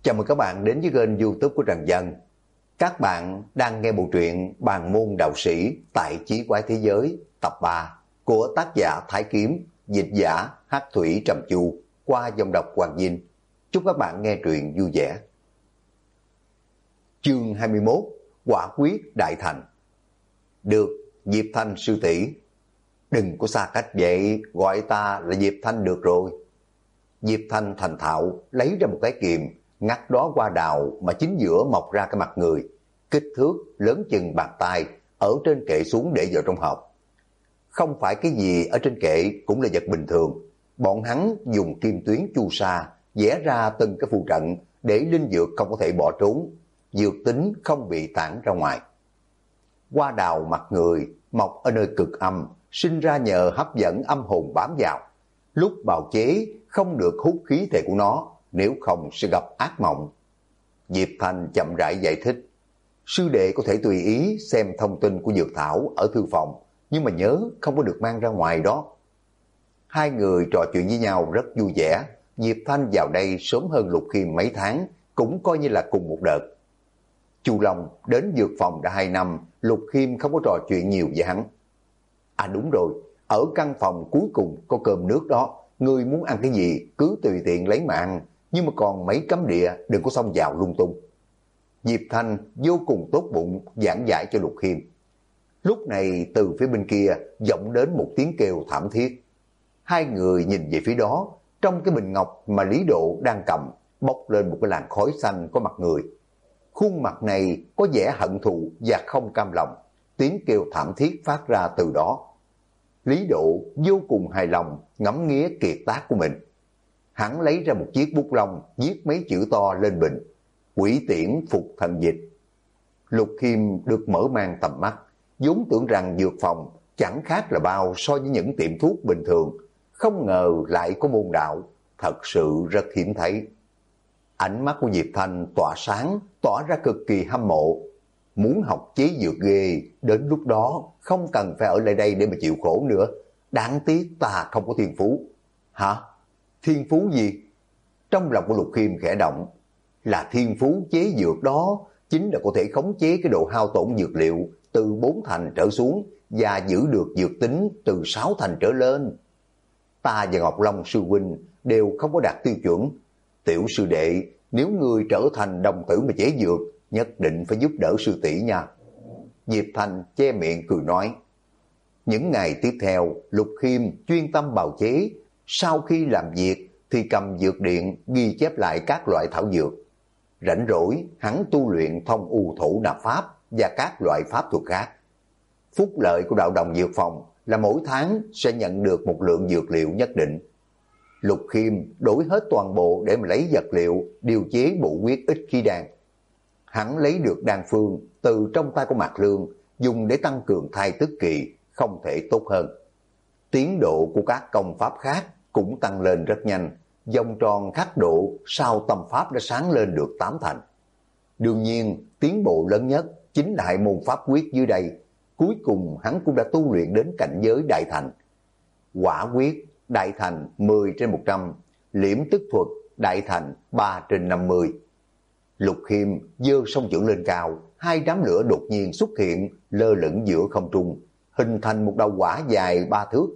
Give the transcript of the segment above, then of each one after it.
Chào mừng các bạn đến với kênh YouTube của Trần Dân. Các bạn đang nghe bộ truyện Bàn môn đạo sĩ tại chí quái thế giới tập 3 của tác giả Thái Kiếm, dịch giả Hắc Thủy Trầm Chu qua dòng đọc Hoàng Dinh. Chúc các bạn nghe truyện vui vẻ. Chương 21: Quả quyết đại thành. Được, Diệp Thanh sư tỷ, đừng có xa cách vậy, gọi ta là Diệp Thanh được rồi. Diệp Thanh thành thạo lấy ra một cái kìm, ngắt đó hoa đào mà chính giữa mọc ra cái mặt người, kích thước lớn chừng bàn tay, ở trên kệ xuống để vào trong hộp. Không phải cái gì ở trên kệ cũng là vật bình thường, bọn hắn dùng kim tuyến chu sa vẽ ra từng cái phù trận để linh dược không có thể bỏ trốn, dược tính không bị tản ra ngoài. Hoa đào mặt người mọc ở nơi cực âm, sinh ra nhờ hấp dẫn âm hồn bám vào. Lúc bào chế không được hút khí thể của nó, nếu không sẽ gặp ác mộng. Diệp Thanh chậm rãi giải thích. Sư đệ có thể tùy ý xem thông tin của dược thảo ở thư phòng, nhưng mà nhớ không có được mang ra ngoài đó. Hai người trò chuyện với nhau rất vui vẻ. Diệp Thanh vào đây sớm hơn Lục Khiêm mấy tháng, cũng coi như là cùng một đợt. Chu Long đến dược phòng đã 2 năm, Lục Khiêm không có trò chuyện nhiều với hắn. À đúng rồi, ở căn phòng cuối cùng có cơm nước đó, người muốn ăn cái gì cứ tùy tiện lấy mà ăn, nhưng mà còn mấy cấm địa đừng có xông vào lung tung. Diệp Thanh vô cùng tốt bụng giảng giải cho Lục Khiêm. Lúc này từ phía bên kia vọng đến một tiếng kêu thảm thiết. Hai người nhìn về phía đó, trong cái bình ngọc mà Lý Độ đang cầm bốc lên một cái làn khói xanh có mặt người. Khuôn mặt này có vẻ hận thù và không cam lòng, tiếng kêu thảm thiết phát ra từ đó. Lý Độ vô cùng hài lòng ngắm nghía kiệt tác của mình. Hắn lấy ra một chiếc bút lông viết mấy chữ to lên bình: Quỷ tiễn phục thần dịch. Lục Khiêm được mở mang tầm mắt, vốn tưởng rằng dược phòng chẳng khác là bao so với những tiệm thuốc bình thường, không ngờ lại có môn đạo, thật sự rất hiếm thấy. Ánh mắt của Diệp Thanh tỏa sáng, tỏa ra cực kỳ hâm mộ. Muốn học chế dược ghê, đến lúc đó không cần phải ở lại đây để mà chịu khổ nữa. Đáng tiếc ta không có thiên phú. Hả? Thiên phú gì? Trong lòng của Lục Khiêm khẽ động. Là thiên phú chế dược đó, chính là có thể khống chế cái độ hao tổn dược liệu từ 4 thành trở xuống và giữ được dược tính từ 6 thành trở lên. Ta và Ngọc Long sư huynh đều không có đạt tiêu chuẩn. Tiểu sư đệ, nếu ngươi trở thành đồng tử mà chế dược, nhất định phải giúp đỡ sư tỷ nha. Diệp Thanh che miệng cười nói. Những ngày tiếp theo, Lục Khiêm chuyên tâm bào chế. Sau khi làm việc thì cầm dược điện ghi chép lại các loại thảo dược. Rảnh rỗi, hắn tu luyện thông u thổ nạp pháp và các loại pháp thuật khác. Phúc lợi của đạo đồng dược phòng là mỗi tháng sẽ nhận được một lượng dược liệu nhất định. Lục Khiêm đổi hết toàn bộ để mà lấy vật liệu điều chế bộ huyết ích khí đan. Hắn lấy được đan phương từ trong tay của Mạc Lương, dùng để tăng cường thai tức kỳ, không thể tốt hơn. Tiến độ của các công pháp khác cũng tăng lên rất nhanh, vòng tròn khắc độ sau tâm pháp đã sáng lên được 8 thành. Đương nhiên, tiến bộ lớn nhất chính là hai môn pháp quyết dưới đây. Cuối cùng hắn cũng đã tu luyện đến cảnh giới đại thành. Quả quyết đại thành 10/100, liễm tức thuật đại thành 3/50. Lục Khiêm giơ song chưởng lên cao, hai đám lửa đột nhiên xuất hiện lơ lửng giữa không trung, hình thành một đầu quả dài 3 thước.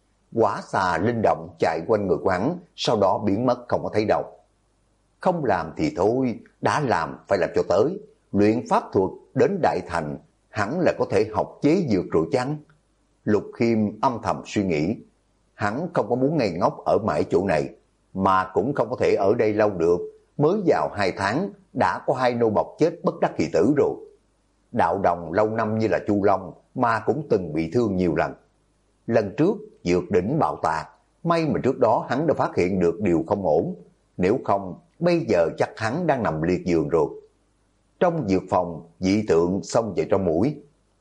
Quả xà linh động chạy quanh người của hắn, sau đó biến mất không có thấy đâu. Không làm thì thôi, đã làm phải làm cho tới. Luyện pháp thuật đến đại thành, hẳn là có thể học chế dược rồi chăng? Lục Khiêm âm thầm suy nghĩ. Hắn không có muốn ngây ngốc ở mãi chỗ này, mà cũng không có thể ở đây lâu được. Mới vào 2 tháng đã có 2 nô bộc chết bất đắc kỳ tử rồi. Đạo đồng lâu năm như là Chu Long mà cũng từng bị thương nhiều lần. Lần trước dược đỉnh bạo tạc, may mà trước đó hắn đã phát hiện được điều không ổn. Nếu không, bây giờ chắc hắn đang nằm liệt giường rồi. Trong dược phòng, dị tượng xông vào trong mũi.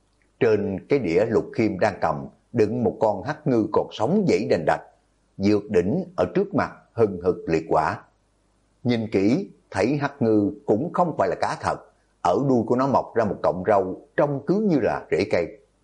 Trên cái đĩa Lục Khiêm đang cầm đựng một con hắc ngư còn sống dãy đành đạch. Dược đỉnh ở trước mặt hừng hực liệt quả. Nhìn kỹ, thấy hắc ngư cũng không phải là cá thật. Ở đuôi của nó mọc ra một cọng râu, trông cứ như là rễ cây.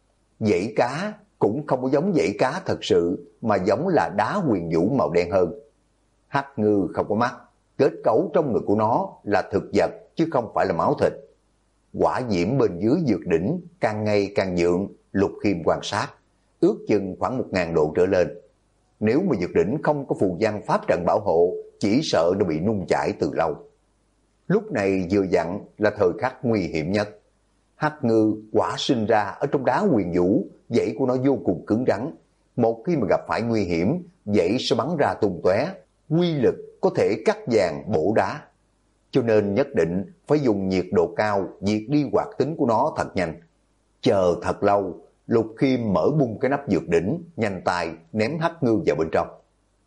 Dãy cá cũng không có giống dãy cá thật sự, mà giống là đá huyền vũ màu đen hơn. Hắc ngư không có mắt, Kết cấu trong người của nó là thực vật chứ không phải là máu thịt. Hỏa diễm bên dưới dược đỉnh càng ngày càng dượng, Lục Khiêm quan sát, ước chừng khoảng 1000 độ trở lên. Nếu mà dược đỉnh không có phù văn pháp trận bảo hộ, chỉ sợ nó bị nung chảy từ lâu. Lúc này vừa dặn là thời khắc nguy hiểm nhất. Hắc ngư quả sinh ra ở trong đá huyền vũ, dãy của nó vô cùng cứng rắn. Một khi mà gặp phải nguy hiểm, dãy sẽ bắn ra tung tóe, quy lực có thể cắt vàng bổ đá. Cho nên nhất định phải dùng nhiệt độ cao diệt đi hoạt tính của nó thật nhanh. Chờ thật lâu, Lục Khiêm mở bung cái nắp dược đỉnh, nhanh tay ném Hắc ngư vào bên trong.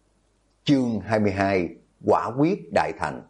Chương 22: Quả quyết đại thành.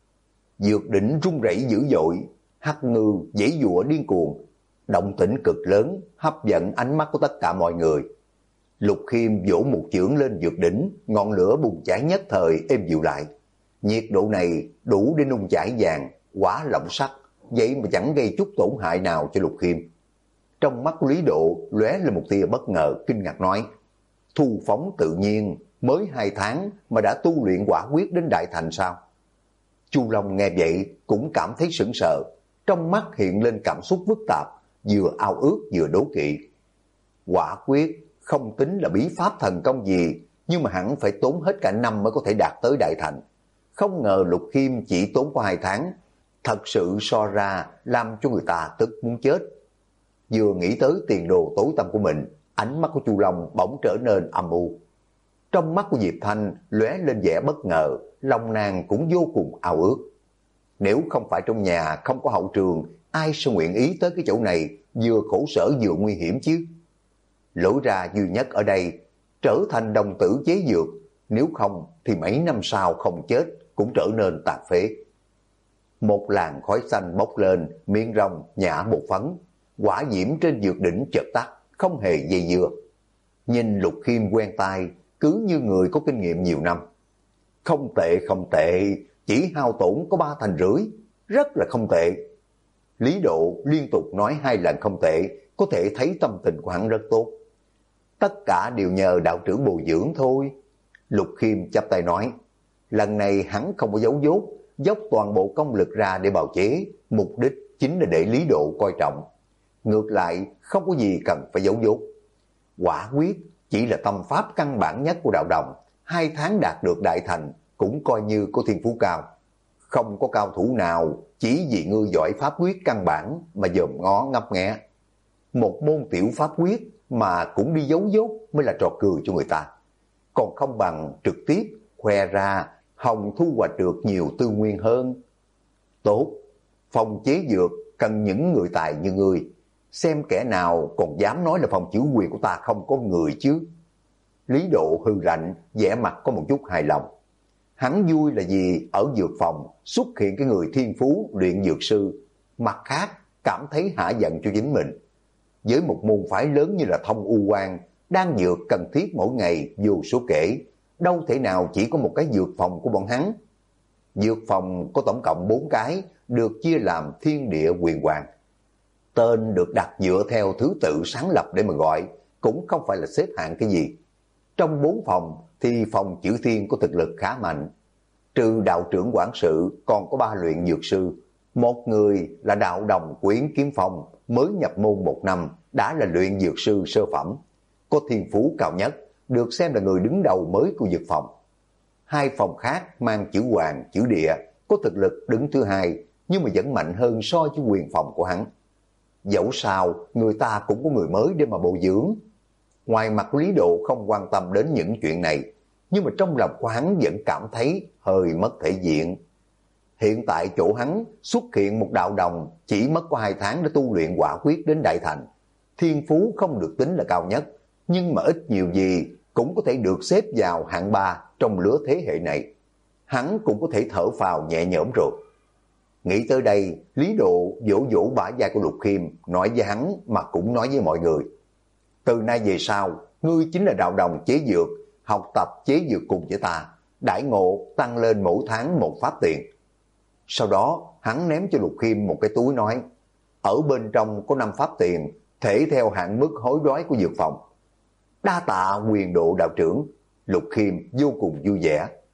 Dược đỉnh rung rẩy dữ dội, Hắc ngư giãy giụa điên cuồng, động tĩnh cực lớn, hấp dẫn ánh mắt của tất cả mọi người. Lục Khiêm vỗ một chưởng lên dược đỉnh, ngọn lửa bùng cháy nhất thời êm dịu lại. Nhiệt độ này đủ để nung chảy vàng, quá lỏng sắt, vậy mà chẳng gây chút tổn hại nào cho Lục Khiêm. Trong mắt Lý Độ lóe lên một tia bất ngờ, kinh ngạc nói: thu phóng tự nhiên, mới 2 tháng mà đã tu luyện quả quyết đến đại thành sao? Chu Long nghe vậy cũng cảm thấy sững sờ, trong mắt hiện lên cảm xúc phức tạp, vừa ao ước vừa đố kỵ. Quả quyết không tính là bí pháp thần công gì, nhưng mà hẳn phải tốn hết cả năm mới có thể đạt tới đại thành. Không ngờ Lục Khiêm chỉ tốn có 2 tháng, thật sự so ra làm cho người ta tức muốn chết. Vừa nghĩ tới tiền đồ tối tăm của mình, ánh mắt của Chu Long bỗng trở nên âm u. Trong mắt của Diệp Thanh lóe lên vẻ bất ngờ, lòng nàng cũng vô cùng ao ước. Nếu không phải trong nhà không có hậu trường, ai sẽ nguyện ý tới cái chỗ này, vừa khổ sở vừa nguy hiểm chứ? Lối ra duy nhất ở đây, trở thành đồng tử chế dược, nếu không thì mấy năm sau không chết cũng trở nên tàn phế. Một làn khói xanh bốc lên, miệng rồng nhả bột phấn, hỏa diễm trên dược đỉnh chợt tắt, không hề dây dưa. Nhìn Lục Khiêm quen tai, cứ như người có kinh nghiệm nhiều năm. Không tệ, không tệ, chỉ hao tổn có 3 thành rưỡi, rất là không tệ. Lý Độ liên tục nói 2 lần không tệ, có thể thấy tâm tình của hắn rất tốt. Tất cả đều nhờ đạo trưởng bồi dưỡng thôi. Lục Khiêm chắp tay nói, lần này hắn không có giấu dốt, dốc toàn bộ công lực ra để bào chế, mục đích chính là để Lý Độ coi trọng. Ngược lại, không có gì cần phải giấu dốt. Quả quyết chỉ là tâm pháp căn bản nhất của đạo đồng, 2 tháng đạt được đại thành, cũng coi như có thiên phú cao. Không có cao thủ nào chỉ vì ngươi giỏi pháp quyết căn bản mà dòm ngó ngấp nghé. Một môn tiểu pháp quyết mà cũng đi giấu dốt mới là trò cười cho người ta. Còn không bằng trực tiếp khoe ra, hồng thu hoạch được nhiều tư nguyên hơn. Tốt, phòng chế dược cần những người tài như ngươi. Xem kẻ nào còn dám nói là phòng chủ quyền của ta không có người chứ. Lý Độ hư lạnh, vẻ mặt có một chút hài lòng. Hắn vui là vì ở dược phòng xuất hiện cái người thiên phú luyện dược sư, mặt khác cảm thấy hả giận cho chính mình. Với một môn phái lớn như là Thông U Quan, đan dược cần thiết mỗi ngày vô số kể, đâu thể nào chỉ có một cái dược phòng của bọn hắn. Dược phòng có tổng cộng 4 cái, được chia làm Thiên Địa Huyền Hoàng. Tên được đặt dựa theo thứ tự sáng lập để mà gọi, cũng không phải là xếp hạng cái gì. Trong 4 phòng thì phòng chữ Thiên có thực lực khá mạnh. Trừ đạo trưởng quản sự còn có 3 luyện dược sư. Một người là đạo đồng Quyến Kiếm Phong, mới nhập môn 1 năm, đã là luyện dược sư sơ phẩm. Có thiên phú cao nhất, được xem là người đứng đầu mới của dược phòng. 2 phòng khác mang chữ Hoàng, chữ Địa, có thực lực đứng thứ 2, nhưng mà vẫn mạnh hơn so với quyền phòng của hắn. Dẫu sao, người ta cũng có người mới để mà bồi dưỡng. Ngoài mặt Lý Độ không quan tâm đến những chuyện này, nhưng mà trong lòng của hắn vẫn cảm thấy hơi mất thể diện. Hiện tại chỗ hắn xuất hiện một đạo đồng chỉ mất có 2 tháng để tu luyện quả quyết đến đại thành. Thiên phú không được tính là cao nhất, nhưng mà ít nhiều gì cũng có thể được xếp vào hạng 3 trong lứa thế hệ này. Hắn cũng có thể thở phào nhẹ nhõm rồi. Nghĩ tới đây, Lý Độ vỗ vỗ bả vai của Lục Khiêm, nói với hắn mà cũng nói với mọi người. Từ nay về sau, ngươi chính là đạo đồng chế dược, học tập chế dược cùng với ta, đãi ngộ tăng lên mỗi tháng 1 pháp tiền. Sau đó, hắn ném cho Lục Khiêm một cái túi nói, ở bên trong có 5 pháp tiền, thể theo hạn mức hối đoái của dược phòng. Đa tạ Quyền Độ đạo trưởng. Lục Khiêm vô cùng vui vẻ.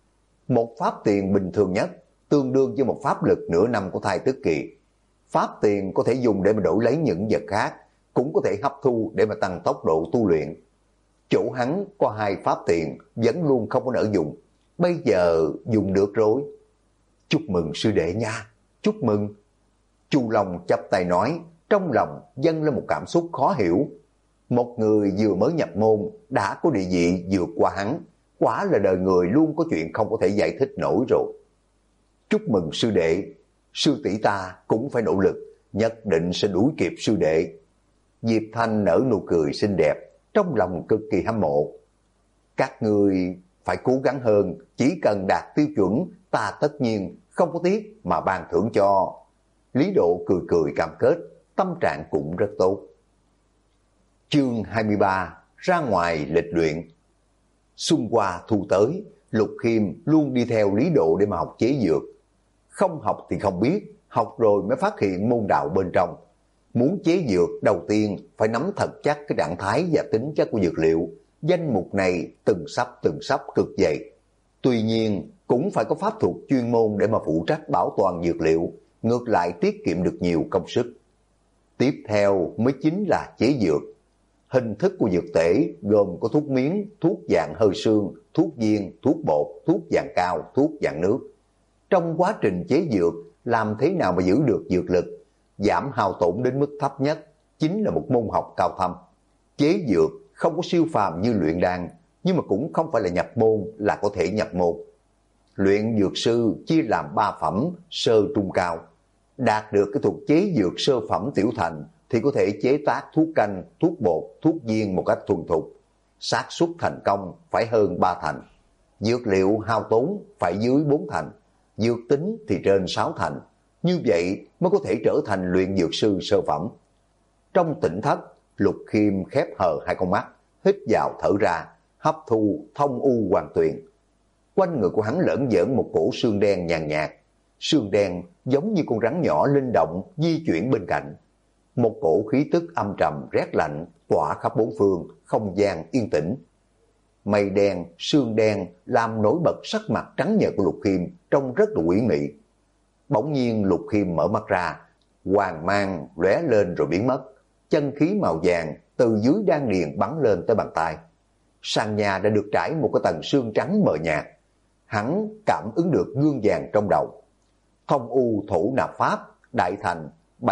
Một pháp tiền bình thường nhất tương đương với một pháp lực nửa năm của thai tức kỳ. Pháp tiền có thể dùng để mà đổi lấy những vật khác, cũng có thể hấp thu để mà tăng tốc độ tu luyện. Chỗ hắn có 2 pháp tiền vẫn luôn không có nỡ dùng, bây giờ dùng được rồi. Chúc mừng sư đệ nha, chúc mừng. Chu Long chắp tay nói, trong lòng dâng lên một cảm xúc khó hiểu. Một người vừa mới nhập môn đã có địa vị vượt qua hắn, quả là đời người luôn có chuyện không có thể giải thích nổi rồi. Chúc mừng sư đệ, sư tỷ ta cũng phải nỗ lực, nhất định sẽ đuổi kịp sư đệ. Diệp Thanh nở nụ cười xinh đẹp, trong lòng cực kỳ hâm mộ. Các người phải cố gắng hơn, chỉ cần đạt tiêu chuẩn, ta tất nhiên không có tiếc mà ban thưởng cho. Lý Độ cười cười cam kết, tâm trạng cũng rất tốt. Chương 23, ra ngoài lịch luyện. Xuân qua thu tới, Lục Khiêm luôn đi theo Lý Độ để mà học chế dược. Không học thì không biết, học rồi mới phát hiện môn đạo bên trong. Muốn chế dược đầu tiên phải nắm thật chắc cái trạng thái và tính chất của dược liệu. Danh mục này từng sắp cực dày. Tuy nhiên cũng phải có pháp thuật chuyên môn để mà phụ trách bảo toàn dược liệu, ngược lại tiết kiệm được nhiều công sức. Tiếp theo mới chính là chế dược. Hình thức của dược tể gồm có thuốc miếng, thuốc dạng hơi sương, thuốc viên, thuốc bột, thuốc dạng cao, thuốc dạng nước. Trong quá trình chế dược, làm thế nào mà giữ được dược lực, giảm hao tổn đến mức thấp nhất, chính là một môn học cao thâm. Chế dược không có siêu phàm như luyện đan, nhưng mà cũng không phải là nhập môn là có thể nhập môn. Luyện dược sư chia làm 3 phẩm, sơ trung cao. Đạt được cái thuật chế dược sơ phẩm tiểu thành thì có thể chế tác thuốc canh, thuốc bột, thuốc viên một cách thuần thục. Xác suất thành công phải hơn 3 thành. Dược liệu hao tốn phải dưới 4 thành. Dược tính thì trên 6 thành. Như vậy mới có thể trở thành luyện dược sư sơ phẩm. Trong tỉnh thất, Lục Khiêm khép hờ 2 con mắt, hít vào thở ra, hấp thu thông u hoàn tuyền. Quanh người của hắn lởn vởn một cổ xương đen nhàn nhạt. Xương đen giống như con rắn nhỏ linh động di chuyển bên cạnh. Một cổ khí tức âm trầm rét lạnh tỏa khắp bốn phương, không gian yên tĩnh. Mây đen, sương đen làm nổi bật sắc mặt trắng nhợt của Lục Khiêm trông rất là quỷ mị. Bỗng nhiên Lục Khiêm mở mắt ra, hoàng mang lóe lên rồi biến mất. Chân khí màu vàng từ dưới đan điền bắn lên tới bàn tay. Sàn nhà đã được trải một cái tầng sương trắng mờ nhạt. Hắn cảm ứng được gương vàng trong đầu. Thông u thủ nạp pháp, đại thành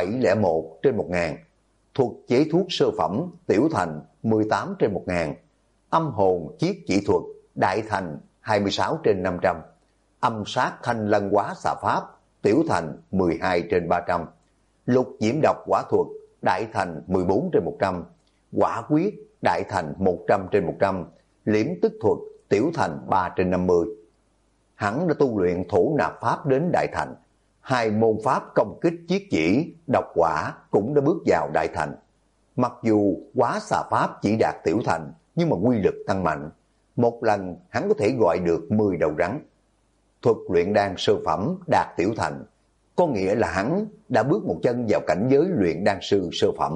701/1000. Thuật chế thuốc sơ phẩm, tiểu thành 18/1000. Âm hồn chiết chỉ thuật, đại thành 26/500. Âm sát thanh lân hóa xà pháp, tiểu thành 12/300. Lục diễm độc quả thuật, đại thành 14/100. Quả quyết, đại thành 100/100. Liễm tức thuật, tiểu thành 3/50. Hắn đã tu luyện thủ nạp pháp đến đại thành. 2 môn pháp công kích chiết chỉ, độc quả cũng đã bước vào đại thành. Mặc dù hóa xà pháp chỉ đạt tiểu thành, nhưng mà quy lực tăng mạnh. Một lần hắn có thể gọi được 10 đầu rắn. Thuật luyện đan sơ phẩm đạt tiểu thành, có nghĩa là hắn đã bước một chân vào cảnh giới luyện đan sư sơ phẩm.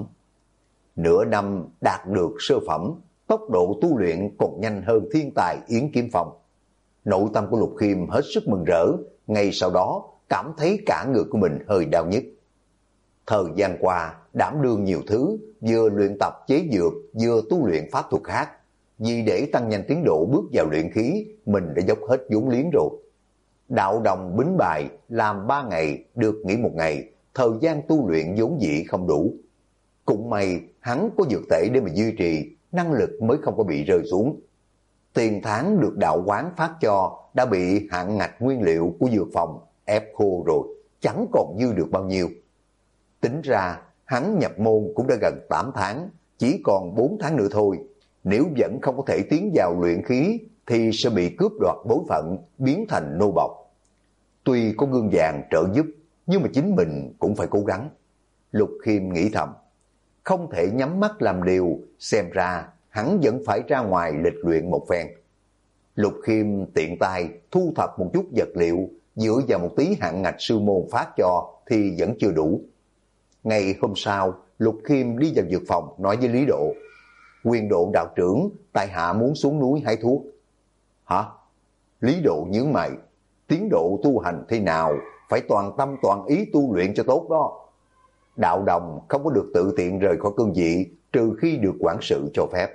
Nửa năm đạt được sơ phẩm, tốc độ tu luyện còn nhanh hơn thiên tài Yến Kiếm Phong. Nội tâm của Lục Khiêm hết sức mừng rỡ, ngay sau đó cảm thấy cả người của mình hơi đau nhức. Thời gian qua, đảm đương nhiều thứ, vừa luyện tập chế dược, vừa tu luyện pháp thuật khác. Vì để tăng nhanh tiến độ bước vào luyện khí, mình đã dốc hết vốn liếng rồi. Đạo đồng bính bài, làm 3 ngày, được nghỉ 1 ngày, thời gian tu luyện vốn dĩ không đủ. Cũng may, hắn có dược tể để mà duy trì, năng lực mới không có bị rơi xuống. Tiền tháng được đạo quán phát cho đã bị hạn ngạch nguyên liệu của dược phòng ép khô rồi, chẳng còn dư được bao nhiêu. Tính ra, hắn nhập môn cũng đã gần 8 tháng, chỉ còn 4 tháng nữa thôi. Nếu vẫn không có thể tiến vào luyện khí, thì sẽ bị cướp đoạt bối phận, biến thành nô bộc. Tuy có gương vàng trợ giúp, nhưng mà chính mình cũng phải cố gắng. Lục Khiêm nghĩ thầm, không thể nhắm mắt làm điều, xem ra hắn vẫn phải ra ngoài lịch luyện một phen. Lục Khiêm tiện tay thu thập một chút vật liệu, dựa vào một tí hạn ngạch sư môn phát cho thì vẫn chưa đủ. Ngày hôm sau, Lục Khiêm đi vào dược phòng nói với Lý Độ, Quyền Độ đạo trưởng, tại hạ muốn xuống núi hái thuốc. Hả? Lý Độ nhướng mày, tiến độ tu hành thế nào, phải toàn tâm toàn ý tu luyện cho tốt đó. Đạo đồng không có được tự tiện rời khỏi cương vị, trừ khi được quản sự cho phép.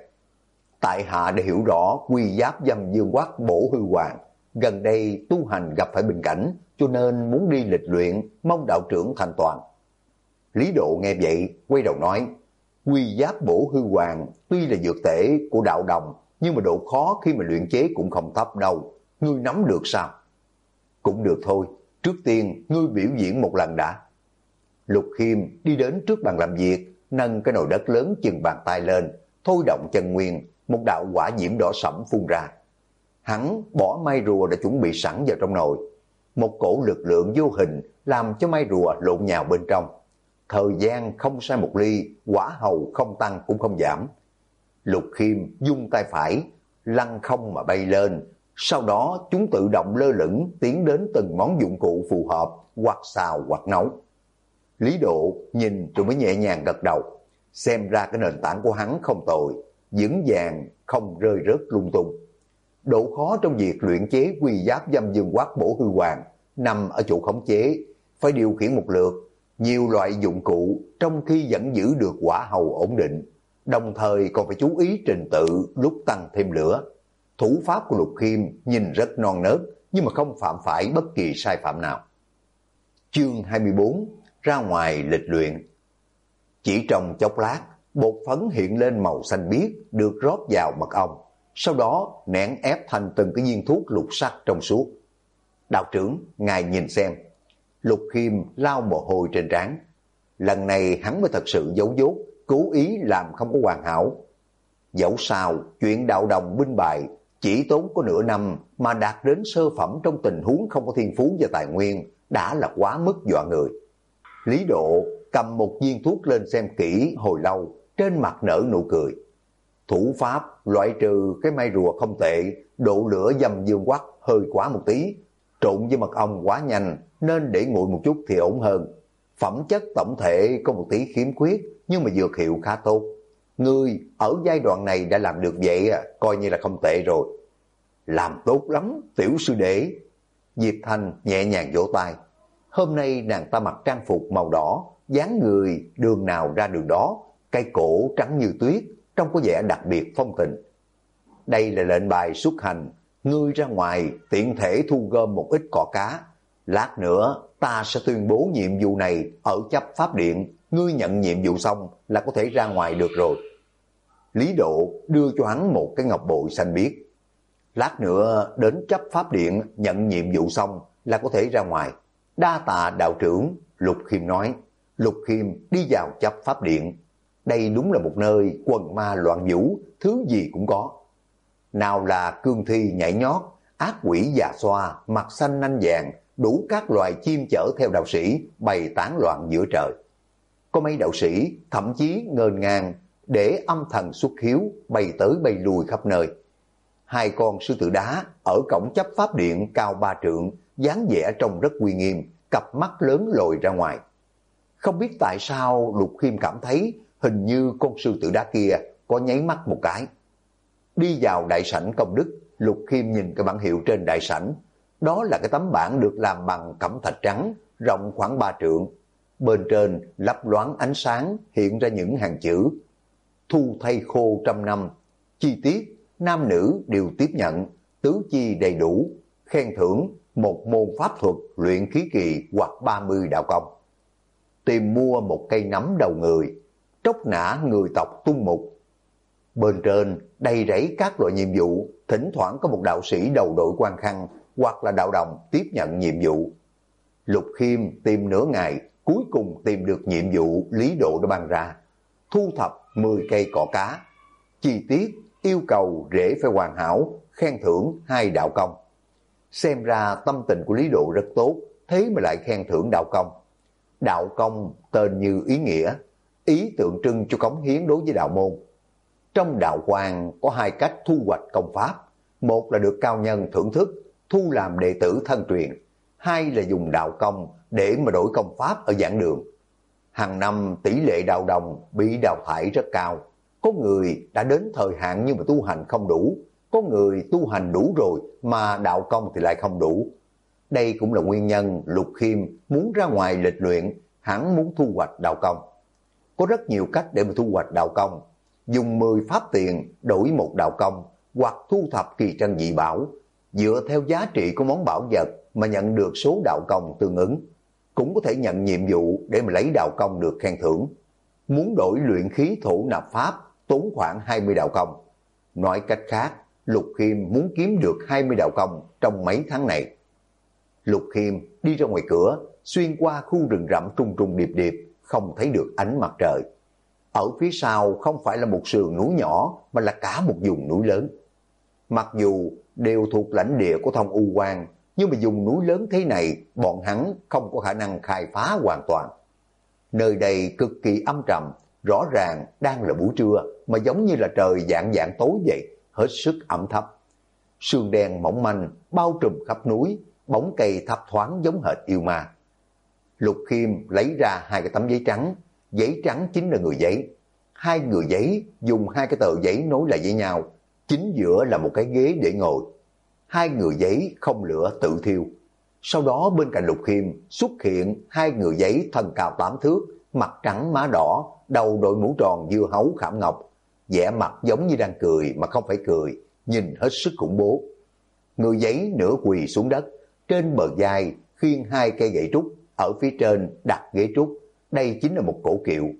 Tại hạ đã hiểu rõ quy giáp dâm dương quắc bổ hư hoàng, gần đây tu hành gặp phải bình cảnh, cho nên muốn đi lịch luyện, mong đạo trưởng thành toàn. Lý Độ nghe vậy, quay đầu nói, quy giáp bổ hư hoàng tuy là dược tể của đạo đồng, nhưng mà độ khó khi mà luyện chế cũng không thấp đâu, ngươi nắm được sao? Cũng được thôi, trước tiên ngươi biểu diễn một lần đã. Lục Khiêm đi đến trước bàn làm việc, nâng cái nồi đất lớn chừng bàn tay lên, thôi động chân nguyên, một đạo hỏa diễm đỏ sẫm phun ra. Hắn bỏ mai rùa đã chuẩn bị sẵn vào trong nồi. Một cổ lực lượng vô hình làm cho mai rùa lộn nhào bên trong. Thời gian không sai một ly, hỏa hầu không tăng cũng không giảm. Lục Khiêm dung tay phải, lăn không mà bay lên. Sau đó chúng tự động lơ lửng tiến đến từng món dụng cụ phù hợp, hoặc xào hoặc nấu. Lý Độ nhìn rồi mới nhẹ nhàng gật đầu. Xem ra cái nền tảng của hắn không tồi, vững vàng, không rơi rớt lung tung. Độ khó trong việc luyện chế quy giáp dâm dương quát bổ hư hoàng nằm ở chỗ khống chế, phải điều khiển một lượt nhiều loại dụng cụ trong khi vẫn giữ được hỏa hầu ổn định, đồng thời còn phải chú ý trình tự lúc tăng thêm lửa. Thủ pháp của Lục Khiêm nhìn rất non nớt, nhưng mà không phạm phải bất kỳ sai phạm nào. Chương 24, ra ngoài lịch luyện. Chỉ trong chốc lát, bột phấn hiện lên màu xanh biếc được rót vào mật ong, sau đó nén ép thành từng cái viên thuốc lục sắc trong suốt. Đạo trưởng, ngài nhìn xem. Lục Khiêm lau mồ hôi trên trán. Lần này hắn mới thật sự giấu dốt, cố ý làm không có hoàn hảo. Dẫu sao, chuyện đạo đồng binh bài chỉ tốn có nửa năm mà đạt đến sơ phẩm trong tình huống không có thiên phú và tài nguyên đã là quá mức dọa người. Lý Độ cầm một viên thuốc lên xem kỹ hồi lâu, trên mặt nở nụ cười. Thủ pháp loại trừ cái mai rùa không tệ, độ lửa dâm dương quắc hơi quá một tí, trộn với mật ong quá nhanh nên để nguội một chút thì ổn hơn. Phẩm chất tổng thể có một tí khiếm khuyết, nhưng mà dược hiệu khá tốt. Ngươi ở giai đoạn này đã làm được vậy, coi như là không tệ rồi. Làm tốt lắm, tiểu sư đệ. Diệp Thanh nhẹ nhàng vỗ tay. Hôm nay nàng ta mặc trang phục màu đỏ, dáng người đường nào ra đường đó, cây cổ trắng như tuyết, trông có vẻ đặc biệt phong tình. Đây là lệnh bài xuất hành, ngươi ra ngoài tiện thể thu gom một ít cỏ cá. Lát nữa ta sẽ tuyên bố nhiệm vụ này ở chấp pháp điện, ngươi nhận nhiệm vụ xong là có thể ra ngoài được rồi. Lý Độ đưa cho hắn một cái ngọc bội xanh biếc. Lát nữa đến chấp pháp điện nhận nhiệm vụ xong là có thể ra ngoài. Đa tạ đạo trưởng, Lục Khiêm nói. Lục Khiêm đi vào chấp pháp điện. Đây đúng là một nơi quần ma loạn vũ, thứ gì cũng có. Nào là cương thi nhảy nhót, ác quỷ già xoa, mặt xanh nanh vàng, đủ các loài chim chở theo đạo sĩ bày tán loạn giữa trời. Có mấy đạo sĩ thậm chí ngênh ngang để âm thần xuất hiếu bay tới bay lui khắp nơi. Hai con sư tử đá ở cổng chấp pháp điện cao 3 trượng, dáng vẻ trông rất uy nghiêm, cặp mắt lớn lồi ra ngoài. Không biết tại sao Lục Khiêm cảm thấy hình như con sư tử đá kia có nháy mắt một cái. Đi vào đại sảnh công đức, Lục Khiêm nhìn cái bảng hiệu trên đại sảnh. Đó là cái tấm bảng được làm bằng cẩm thạch trắng, rộng khoảng 3 trượng. Bên trên lấp loáng ánh sáng hiện ra những hàng chữ: thu thay khô trăm năm, chi tiết nam nữ đều tiếp nhận, tứ chi đầy đủ, khen thưởng một môn pháp thuật luyện khí kỳ hoặc 30 đạo công. Tìm mua một cây nắm đầu người, tróc nã người tộc tung mục. Bên trên đầy rẫy các loại nhiệm vụ, thỉnh thoảng có một đạo sĩ đầu đội quan khăn hoặc là đạo đồng tiếp nhận nhiệm vụ. Lục Khiêm tìm nửa ngày, cuối cùng tìm được nhiệm vụ Lý Độ đã ban ra: thu thập 10 cây cỏ cá, chi tiết yêu cầu rễ phải hoàn hảo, khen thưởng 2 đạo công. Xem ra tâm tình của Lý Độ rất tốt, thế mà lại khen thưởng đạo công. Đạo công tên như ý nghĩa, ý tượng trưng cho cống hiến đối với đạo môn. Trong đạo quan có 2 cách thu hoạch công pháp, một là được cao nhân thưởng thức, thu làm đệ tử thân truyền, hai là dùng đạo công để mà đổi công pháp ở giảng đường. Hàng năm tỷ lệ đạo đồng bị đào thải rất cao, có người đã đến thời hạn nhưng mà tu hành không đủ, có người tu hành đủ rồi mà đạo công thì lại không đủ. Đây cũng là nguyên nhân Lục Khiêm muốn ra ngoài lịch luyện, hắn muốn thu hoạch đạo công. Có rất nhiều cách để mà thu hoạch đạo công. Dùng 10 pháp tiền đổi một đạo công, hoặc thu thập kỳ trân dị bảo, dựa theo giá trị của món bảo vật mà nhận được số đạo công tương ứng. Cũng có thể nhận nhiệm vụ để mà lấy đạo công được khen thưởng. Muốn đổi luyện khí thổ nạp pháp tốn khoảng 20 đạo công. Nói cách khác, Lục Khiêm muốn kiếm được 20 đạo công trong mấy tháng này. Lục Khiêm đi ra ngoài cửa, xuyên qua khu rừng rậm trung trung điệp điệp, không thấy được ánh mặt trời. Ở phía sau không phải là một sườn núi nhỏ, mà là cả một vùng núi lớn. Mặc dù đều thuộc lãnh địa của Thông U Quan, nhưng mà vùng núi lớn thế này, bọn hắn không có khả năng khai phá hoàn toàn. Nơi đây cực kỳ âm trầm, rõ ràng đang là buổi trưa, mà giống như là trời dạng dạng tối vậy, hết sức ẩm thấp. Sương đen mỏng manh bao trùm khắp núi, bóng cây thấp thoáng giống hệt yêu ma. Lục Khiêm lấy ra 2 cái tấm giấy trắng, giấy trắng chính là người giấy. 2 người giấy dùng 2 cái tờ giấy nối lại với nhau, chính giữa là một cái ghế để ngồi. 2 người giấy không lửa tự thiêu. Sau đó bên cạnh Lục Khiêm xuất hiện 2 người giấy thân cao 8 thước, mặt trắng má đỏ, đầu đội mũ tròn dưa hấu khảm ngọc, vẻ mặt giống như đang cười mà không phải cười, nhìn hết sức khủng bố. Người giấy nửa quỳ xuống đất, trên bờ vai khiêng 2 cây gậy trúc, ở phía trên đặt ghế trúc. Đây chính là một cổ kiệu.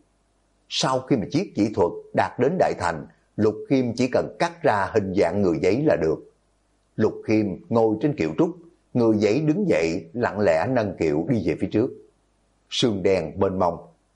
Sau khi mà chiếc chỉ thuật đạt đến đại thành, Lục Khiêm chỉ cần cắt ra hình dạng người giấy là được. Lục Khiêm ngồi trên kiệu trúc, người giấy đứng dậy lặng lẽ nâng kiệu đi về phía trước. Sương đen mênh mông,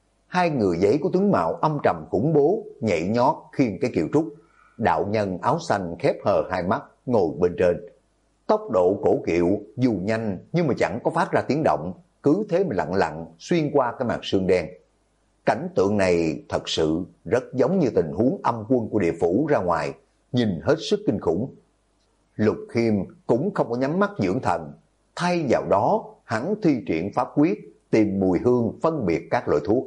2 người giấy có tướng mạo âm trầm khủng bố nhảy nhót khiêng cái kiệu trúc. Đạo nhân áo xanh khép hờ 2 mắt ngồi bên trên. Tốc độ cổ kiệu dù nhanh nhưng mà chẳng có phát ra tiếng động, cứ thế mà lặng lặng xuyên qua cái màn sương đen. Cảnh tượng này thật sự rất giống như tình huống âm quân của địa phủ ra ngoài, nhìn hết sức kinh khủng. Lục Khiêm cũng không có nhắm mắt dưỡng thần, thay vào đó hắn thi triển pháp quyết tìm mùi hương phân biệt các loại thuốc.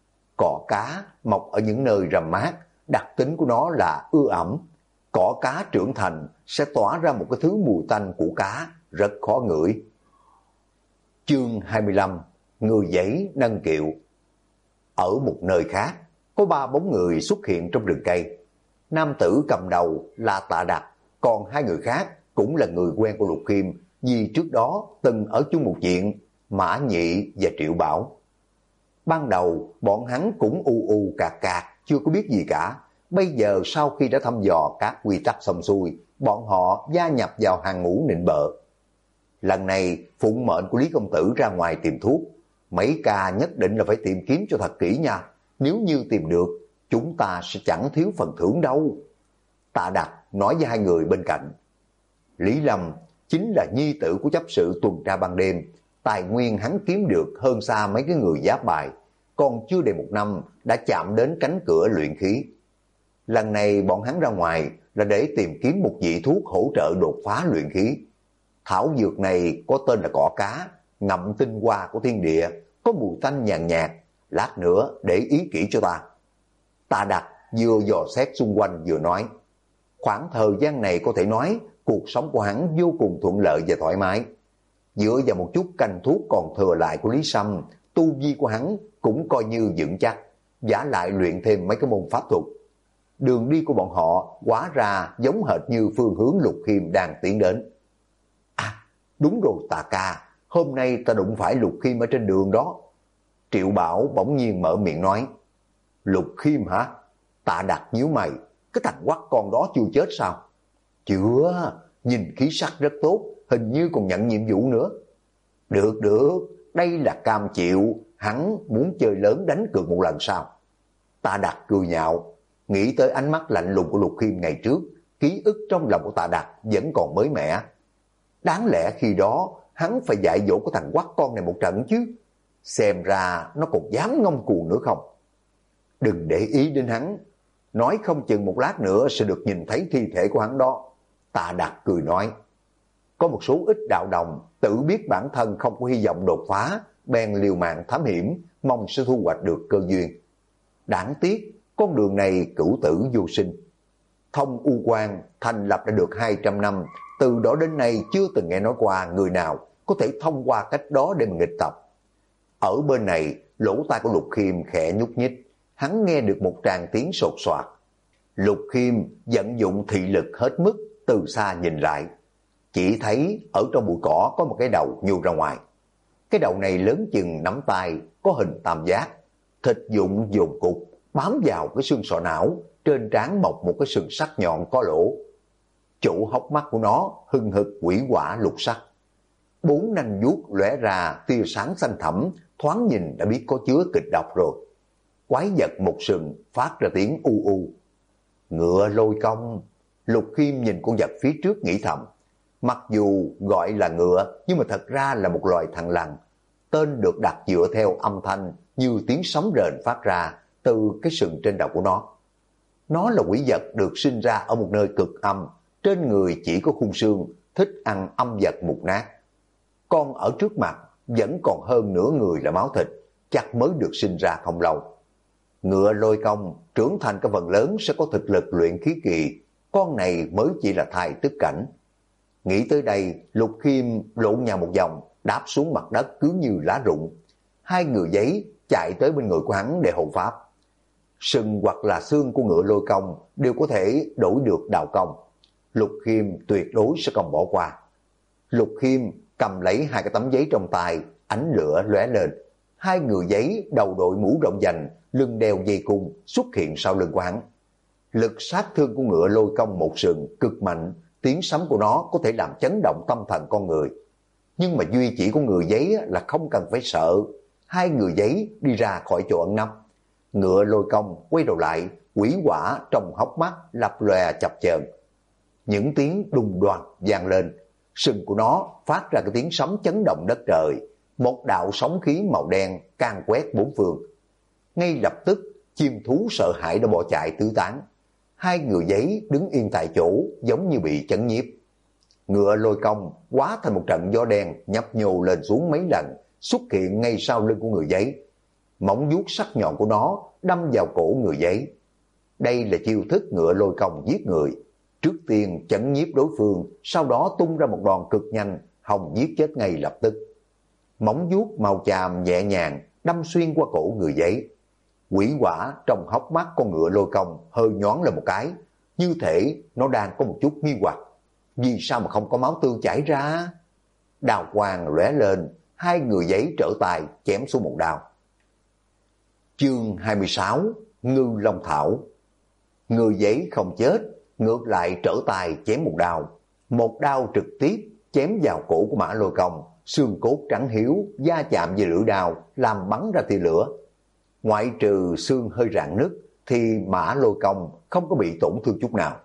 Cỏ cá mọc ở những nơi rầm mát, đặc tính của nó là ưa ẩm. Cỏ cá trưởng thành sẽ tỏa ra một cái thứ mùi tanh của cá rất khó ngửi. Chương 25, người giấy nâng kiệu. Ở một nơi khác, có 3 bóng người xuất hiện trong rừng cây. Nam tử cầm đầu là Tạ Đặc, còn 2 người khác cũng là người quen của Lục Khiêm, vì trước đó từng ở chung một chuyện, Mã Nhị và Triệu Bảo. Ban đầu bọn hắn cũng u cạc cạc, chưa có biết gì cả. Bây giờ sau khi đã thăm dò các quy tắc xong xuôi, bọn họ gia nhập vào hàng ngũ nịnh bợ. Lần này phụng mệnh của Lý công tử ra ngoài tìm thuốc, mấy ca nhất định là phải tìm kiếm cho thật kỹ nha. Nếu như tìm được, chúng ta sẽ chẳng thiếu phần thưởng đâu. Tạ Đặc nói với 2 người bên cạnh. Lý Lâm chính là nhi tử của chấp sự tuần tra ban đêm. Tài nguyên hắn kiếm được hơn xa mấy cái người giáp bài, còn chưa đầy 1 năm đã chạm đến cánh cửa luyện khí. Lần này bọn hắn ra ngoài là để tìm kiếm một vị thuốc hỗ trợ đột phá luyện khí. Thảo dược này có tên là cỏ cá, ngậm tinh hoa của thiên địa, có mùi tanh nhàn nhạt, lát nữa để ý kỹ cho ta. Tạ Đặc vừa dò xét xung quanh vừa nói, khoảng thời gian này có thể nói cuộc sống của hắn vô cùng thuận lợi và thoải mái. Dựa vào một chút canh thuốc còn thừa lại của Lý Sâm, tu vi của hắn cũng coi như vững chắc, giả lại luyện thêm mấy cái môn pháp thuật. Đường đi của bọn họ hóa ra giống hệt như phương hướng Lục Khiêm đang tiến đến. À, đúng rồi Tạ ca, hôm nay ta đụng phải Lục Khiêm ở trên đường đó. Triệu Bảo bỗng nhiên mở miệng nói. Lục Khiêm hả? Tạ Đặc nhíu mày, cái thằng quắc con đó chưa chết sao? Chưa, nhìn khí sắc rất tốt, hình như còn nhận nhiệm vụ nữa. Được, đây là cam chịu, hắn muốn chơi lớn đánh cược một lần sao? Tạ Đặc cười nhạo, nghĩ tới ánh mắt lạnh lùng của Lục Khiêm ngày trước, ký ức trong lòng của Tạ Đặc vẫn còn mới mẻ. Đáng lẽ khi đó hắn phải dạy dỗ cái thằng quắc con này một trận chứ. Xem ra nó còn dám ngông cuồng nữa không? Đừng để ý đến hắn, nói không chừng một lát nữa sẽ được nhìn thấy thi thể của hắn đó. Tạ Đặc cười nói, có một số ít đạo đồng tự biết bản thân không có hy vọng đột phá, bèn liều mạng thám hiểm, mong sẽ thu hoạch được cơ duyên. Đáng tiếc, con đường này cửu tử vô sinh. Thông U Quan thành lập đã được 200 năm, từ đó đến nay chưa từng nghe nói qua người nào có thể thông qua cách đó để mà nghịch tập. Ở bên này, lỗ tai của Lục Khiêm khẽ nhúc nhích, hắn nghe được một tràng tiếng sột soạt. Lục Khiêm vận dụng thị lực hết mức, từ xa nhìn lại, chỉ thấy ở trong bụi cỏ có một cái đầu nhô ra ngoài. Cái đầu này lớn chừng nắm tay, có hình tam giác, thịt dụng dồn cục, bám vào cái xương sọ não, trên trán mọc một cái sừng sắc nhọn có lỗ. Chỗ hốc mắt của nó hừng hực quỷ hỏa lục sắc. 4 nanh vuốt lóe ra tia sáng xanh thẳm, thoáng nhìn đã biết có chứa kịch độc rồi. Quái vật một sừng phát ra tiếng u u. Ngựa lôi công. Lục Khiêm nhìn con vật phía trước nghĩ thầm. Mặc dù gọi là ngựa, nhưng mà thật ra là một loài thằn lằn. Tên được đặt dựa theo âm thanh như tiếng sấm rền phát ra từ cái sừng trên đầu của nó. Nó là quỷ vật được sinh ra ở một nơi cực âm, trên người chỉ có khung xương, thích ăn âm vật mục nát. Con ở trước mặt vẫn còn hơn nửa người là máu thịt, chắc mới được sinh ra không lâu. Ngựa lôi công trưởng thành cái phần lớn sẽ có thực lực luyện khí kỳ, con này mới chỉ là thai tức cảnh. Nghĩ tới đây, Lục Khiêm lộn nhào một vòng, đáp xuống mặt đất cứ như lá rụng. 2 người giấy chạy tới bên người của hắn để hộ pháp. Sừng hoặc là xương của ngựa lôi công đều có thể đổi được đào công. Lục Khiêm tuyệt đối sẽ không bỏ qua. Lục Khiêm cầm lấy 2 cái tấm giấy trong tay, ánh lửa lóe lên. 2 người giấy đầu đội mũ rộng vành, lưng đeo dây cung xuất hiện sau lưng của hắn. Lực sát thương của ngựa lôi công một sừng cực mạnh, tiếng sấm của nó có thể làm chấn động tâm thần con người. Nhưng mà duy chỉ của người giấy là không cần phải sợ. 2 người giấy đi ra khỏi chỗ ẩn nấp. Ngựa lôi công quay đầu lại, quỷ hỏa trong hốc mắt lập lòe chập chờn. Những tiếng đùng đoàng vang lên, sừng của nó phát ra cái tiếng sấm chấn động đất trời. Một đạo sóng khí màu đen can quét bốn phương. Ngay lập tức chim thú sợ hãi đã bỏ chạy tứ tán. 2 người giấy đứng yên tại chỗ giống như bị chấn nhiếp. Ngựa lôi công hóa thành một trận gió đen nhấp nhô lên xuống mấy lần, xuất hiện ngay sau lưng của người giấy. Móng vuốt sắc nhọn của nó đâm vào cổ người giấy. Đây là chiêu thức ngựa lôi công giết người. Trước tiên chấn nhiếp đối phương, sau đó tung ra một đòn cực nhanh, hòng giết chết ngay lập tức. Móng vuốt màu chàm nhẹ nhàng đâm xuyên qua cổ người giấy. Quỷ hỏa trong hốc mắt con ngựa lôi công hơi nhoáng lên một cái, như thể nó đang có một chút nghi hoặc. Vì sao mà không có máu tươi chảy ra? Đào quang lóe lên, 2 người giấy trở tay chém xuống một đao. Chương 26: Ngư Long Thảo. Người giấy không chết, ngược lại trở tay chém một đao. Một đao trực tiếp chém vào cổ của Mã Lôi Công, xương cốt trắng hiếu va chạm với lưỡi đao làm bắn ra tia lửa. Ngoại trừ xương hơi rạn nứt thì Mã Lôi Công không có bị tổn thương chút nào.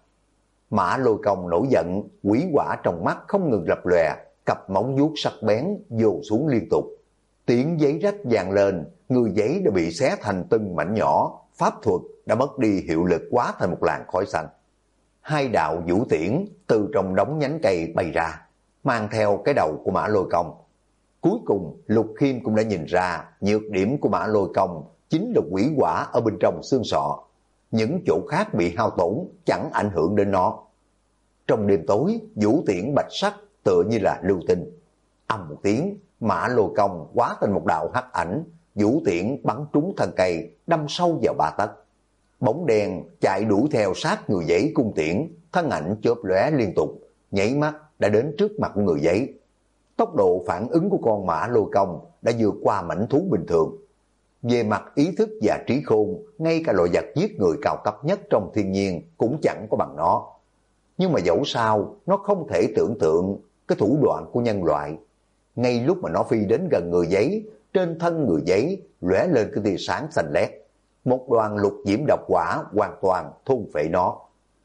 Mã Lôi Công nổi giận, quỷ hỏa trong mắt không ngừng lập lòe, cặp móng vuốt sắc bén vồ xuống liên tục. Tiếng giấy rách vang lên, người giấy đã bị xé thành từng mảnh nhỏ, pháp thuật đã mất đi hiệu lực, hóa thành một làn khói xanh. 2 đạo vũ tiễn từ trong đống nhánh cây bay ra, mang theo cái đầu của Mã Lôi Công. Cuối cùng Lục Khiêm cũng đã nhìn ra nhược điểm của Mã Lôi Công chính là quỷ hỏa ở bên trong xương sọ. Những chỗ khác bị hao tổn chẳng ảnh hưởng đến nó. Trong đêm tối, vũ tiễn bạch sắc tựa như là lưu tinh. Âm một tiếng, Mã Lôi Công hóa thành một đạo hắc ảnh, vũ tiễn bắn trúng thân cây, đâm sâu vào 3 tấc. Bóng đen chạy đuổi theo sát người giấy cung tiễn, thân ảnh chớp lóe liên tục, nhảy mắt đã đến trước mặt của người giấy. Tốc độ phản ứng của con Mã Lôi Công đã vượt qua mãnh thú bình thường. Về mặt ý thức và trí khôn, ngay cả loại vật giết người cao cấp nhất trong thiên nhiên cũng chẳng có bằng nó. Nhưng mà dẫu sao, nó không thể tưởng tượng cái thủ đoạn của nhân loại. Ngay lúc mà nó phi đến gần người giấy, trên thân người giấy lóe lên cái tia sáng xanh lét. Một đoàn lục diễm độc hỏa hoàn toàn thôn phệ nó.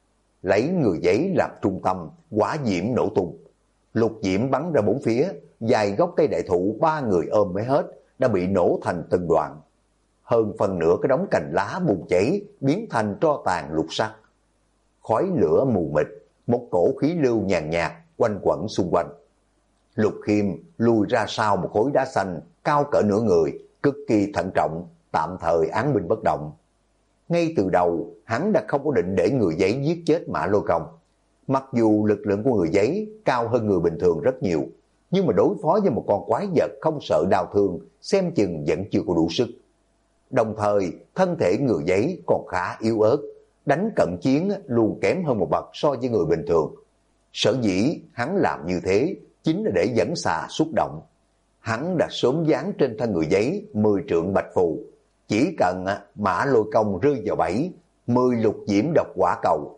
Lấy người giấy làm trung tâm, hỏa diễm nổ tung. Lục diễm bắn ra bốn phía, dài gốc cây đại thụ 3 người ôm mới hết, đã bị nổ thành từng đoạn. Hơn phần nửa cái đống cành lá bùng cháy, biến thành tro tàn lục sắc. Khói lửa mù mịt, một cổ khí lưu nhàn nhạt quanh quẩn xung quanh. Lục Khiêm lùi ra sau một khối đá xanh cao cỡ nửa người, cực kỳ thận trọng, tạm thời án binh bất động. Ngay từ đầu, hắn đã không có định để người giấy giết chết Mã Lôi Công. Mặc dù lực lượng của người giấy cao hơn người bình thường rất nhiều, nhưng mà đối phó với một con quái vật không sợ đau thương, xem chừng vẫn chưa có đủ sức. Đồng thời, thân thể người giấy còn khá yếu ớt, đánh cận chiến luôn kém hơn một bậc so với người bình thường. Sở dĩ hắn làm như thế chính là để dẫn xà xúc động. Hắn đã sớm dán trên thân người giấy 10 trượng bạch phù, chỉ cần Mã Lôi Công rơi vào bẫy, 10 lục diễm độc quả cầu.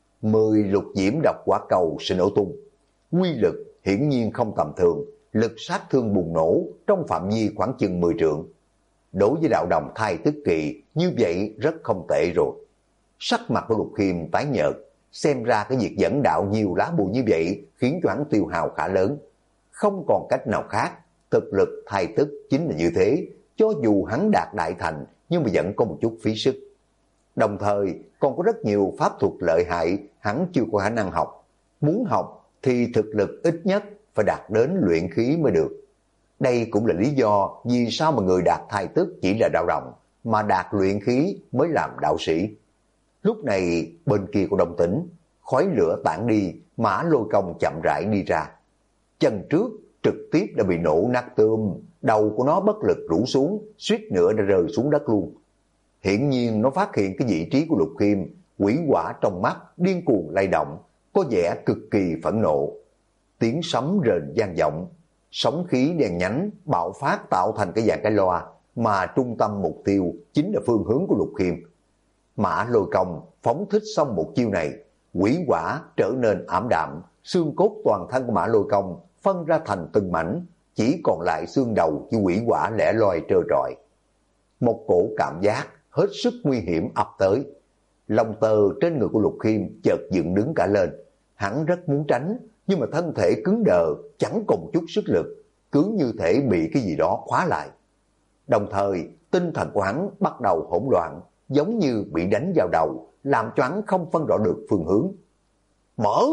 10 lục diễm độc quả cầu sẽ nổ tung. Quy lực hiển nhiên không tầm thường, lực sát thương bùng nổ trong phạm vi khoảng chừng 10 trượng. Đối với đạo đồng thai tức kỳ, như vậy rất không tệ rồi. Sắc mặt của Lục Khiêm tái nhợt, xem ra cái việc dẫn đạo nhiều lá bùa như vậy khiến cho hắn tiêu hao khá lớn. Không còn cách nào khác, thực lực thai tức chính là như thế, cho dù hắn đạt đại thành nhưng mà vẫn có một chút phí sức. Đồng thời còn có rất nhiều pháp thuật lợi hại hắn chưa có khả năng học. Muốn học thì thực lực ít nhất phải đạt đến luyện khí mới được. Đây cũng là lý do vì sao mà người đạt thai tức chỉ là đạo đồng, mà đạt luyện khí mới làm đạo sĩ. Lúc này bên kia của Đông Tĩnh, khói lửa tản đi, Mã Lôi Công chậm rãi đi ra. Chân trước trực tiếp đã bị nổ nát tươm, đầu của nó bất lực rũ xuống, suýt nữa đã rơi xuống đất luôn. Hiển nhiên nó phát hiện cái vị trí của Lục Khiêm, quỷ hỏa trong mắt điên cuồng lay động, có vẻ cực kỳ phẫn nộ. Tiếng sấm rền vang vọng, sóng khí đen nhánh bạo phát tạo thành cái dạng cái loa, mà trung tâm mục tiêu chính là phương hướng của Lục Khiêm. Mã Lôi Công phóng thích xong một chiêu này, quỷ hỏa trở nên ảm đạm, xương cốt toàn thân của Mã Lôi Công phân ra thành từng mảnh, chỉ còn lại xương đầu với quỷ hỏa lẻ loi trơ trọi. Một cổ cảm giác hết sức nguy hiểm ập tới. Lông tơ trên người của Lục Khiêm chợt dựng đứng cả lên. Hắn rất muốn tránh, nhưng mà thân thể cứng đờ, chẳng còn chút sức lực, cứ như thể bị cái gì đó khóa lại. Đồng thời, tinh thần của hắn bắt đầu hỗn loạn, giống như bị đánh vào đầu, làm cho hắn không phân rõ được phương hướng. Mở!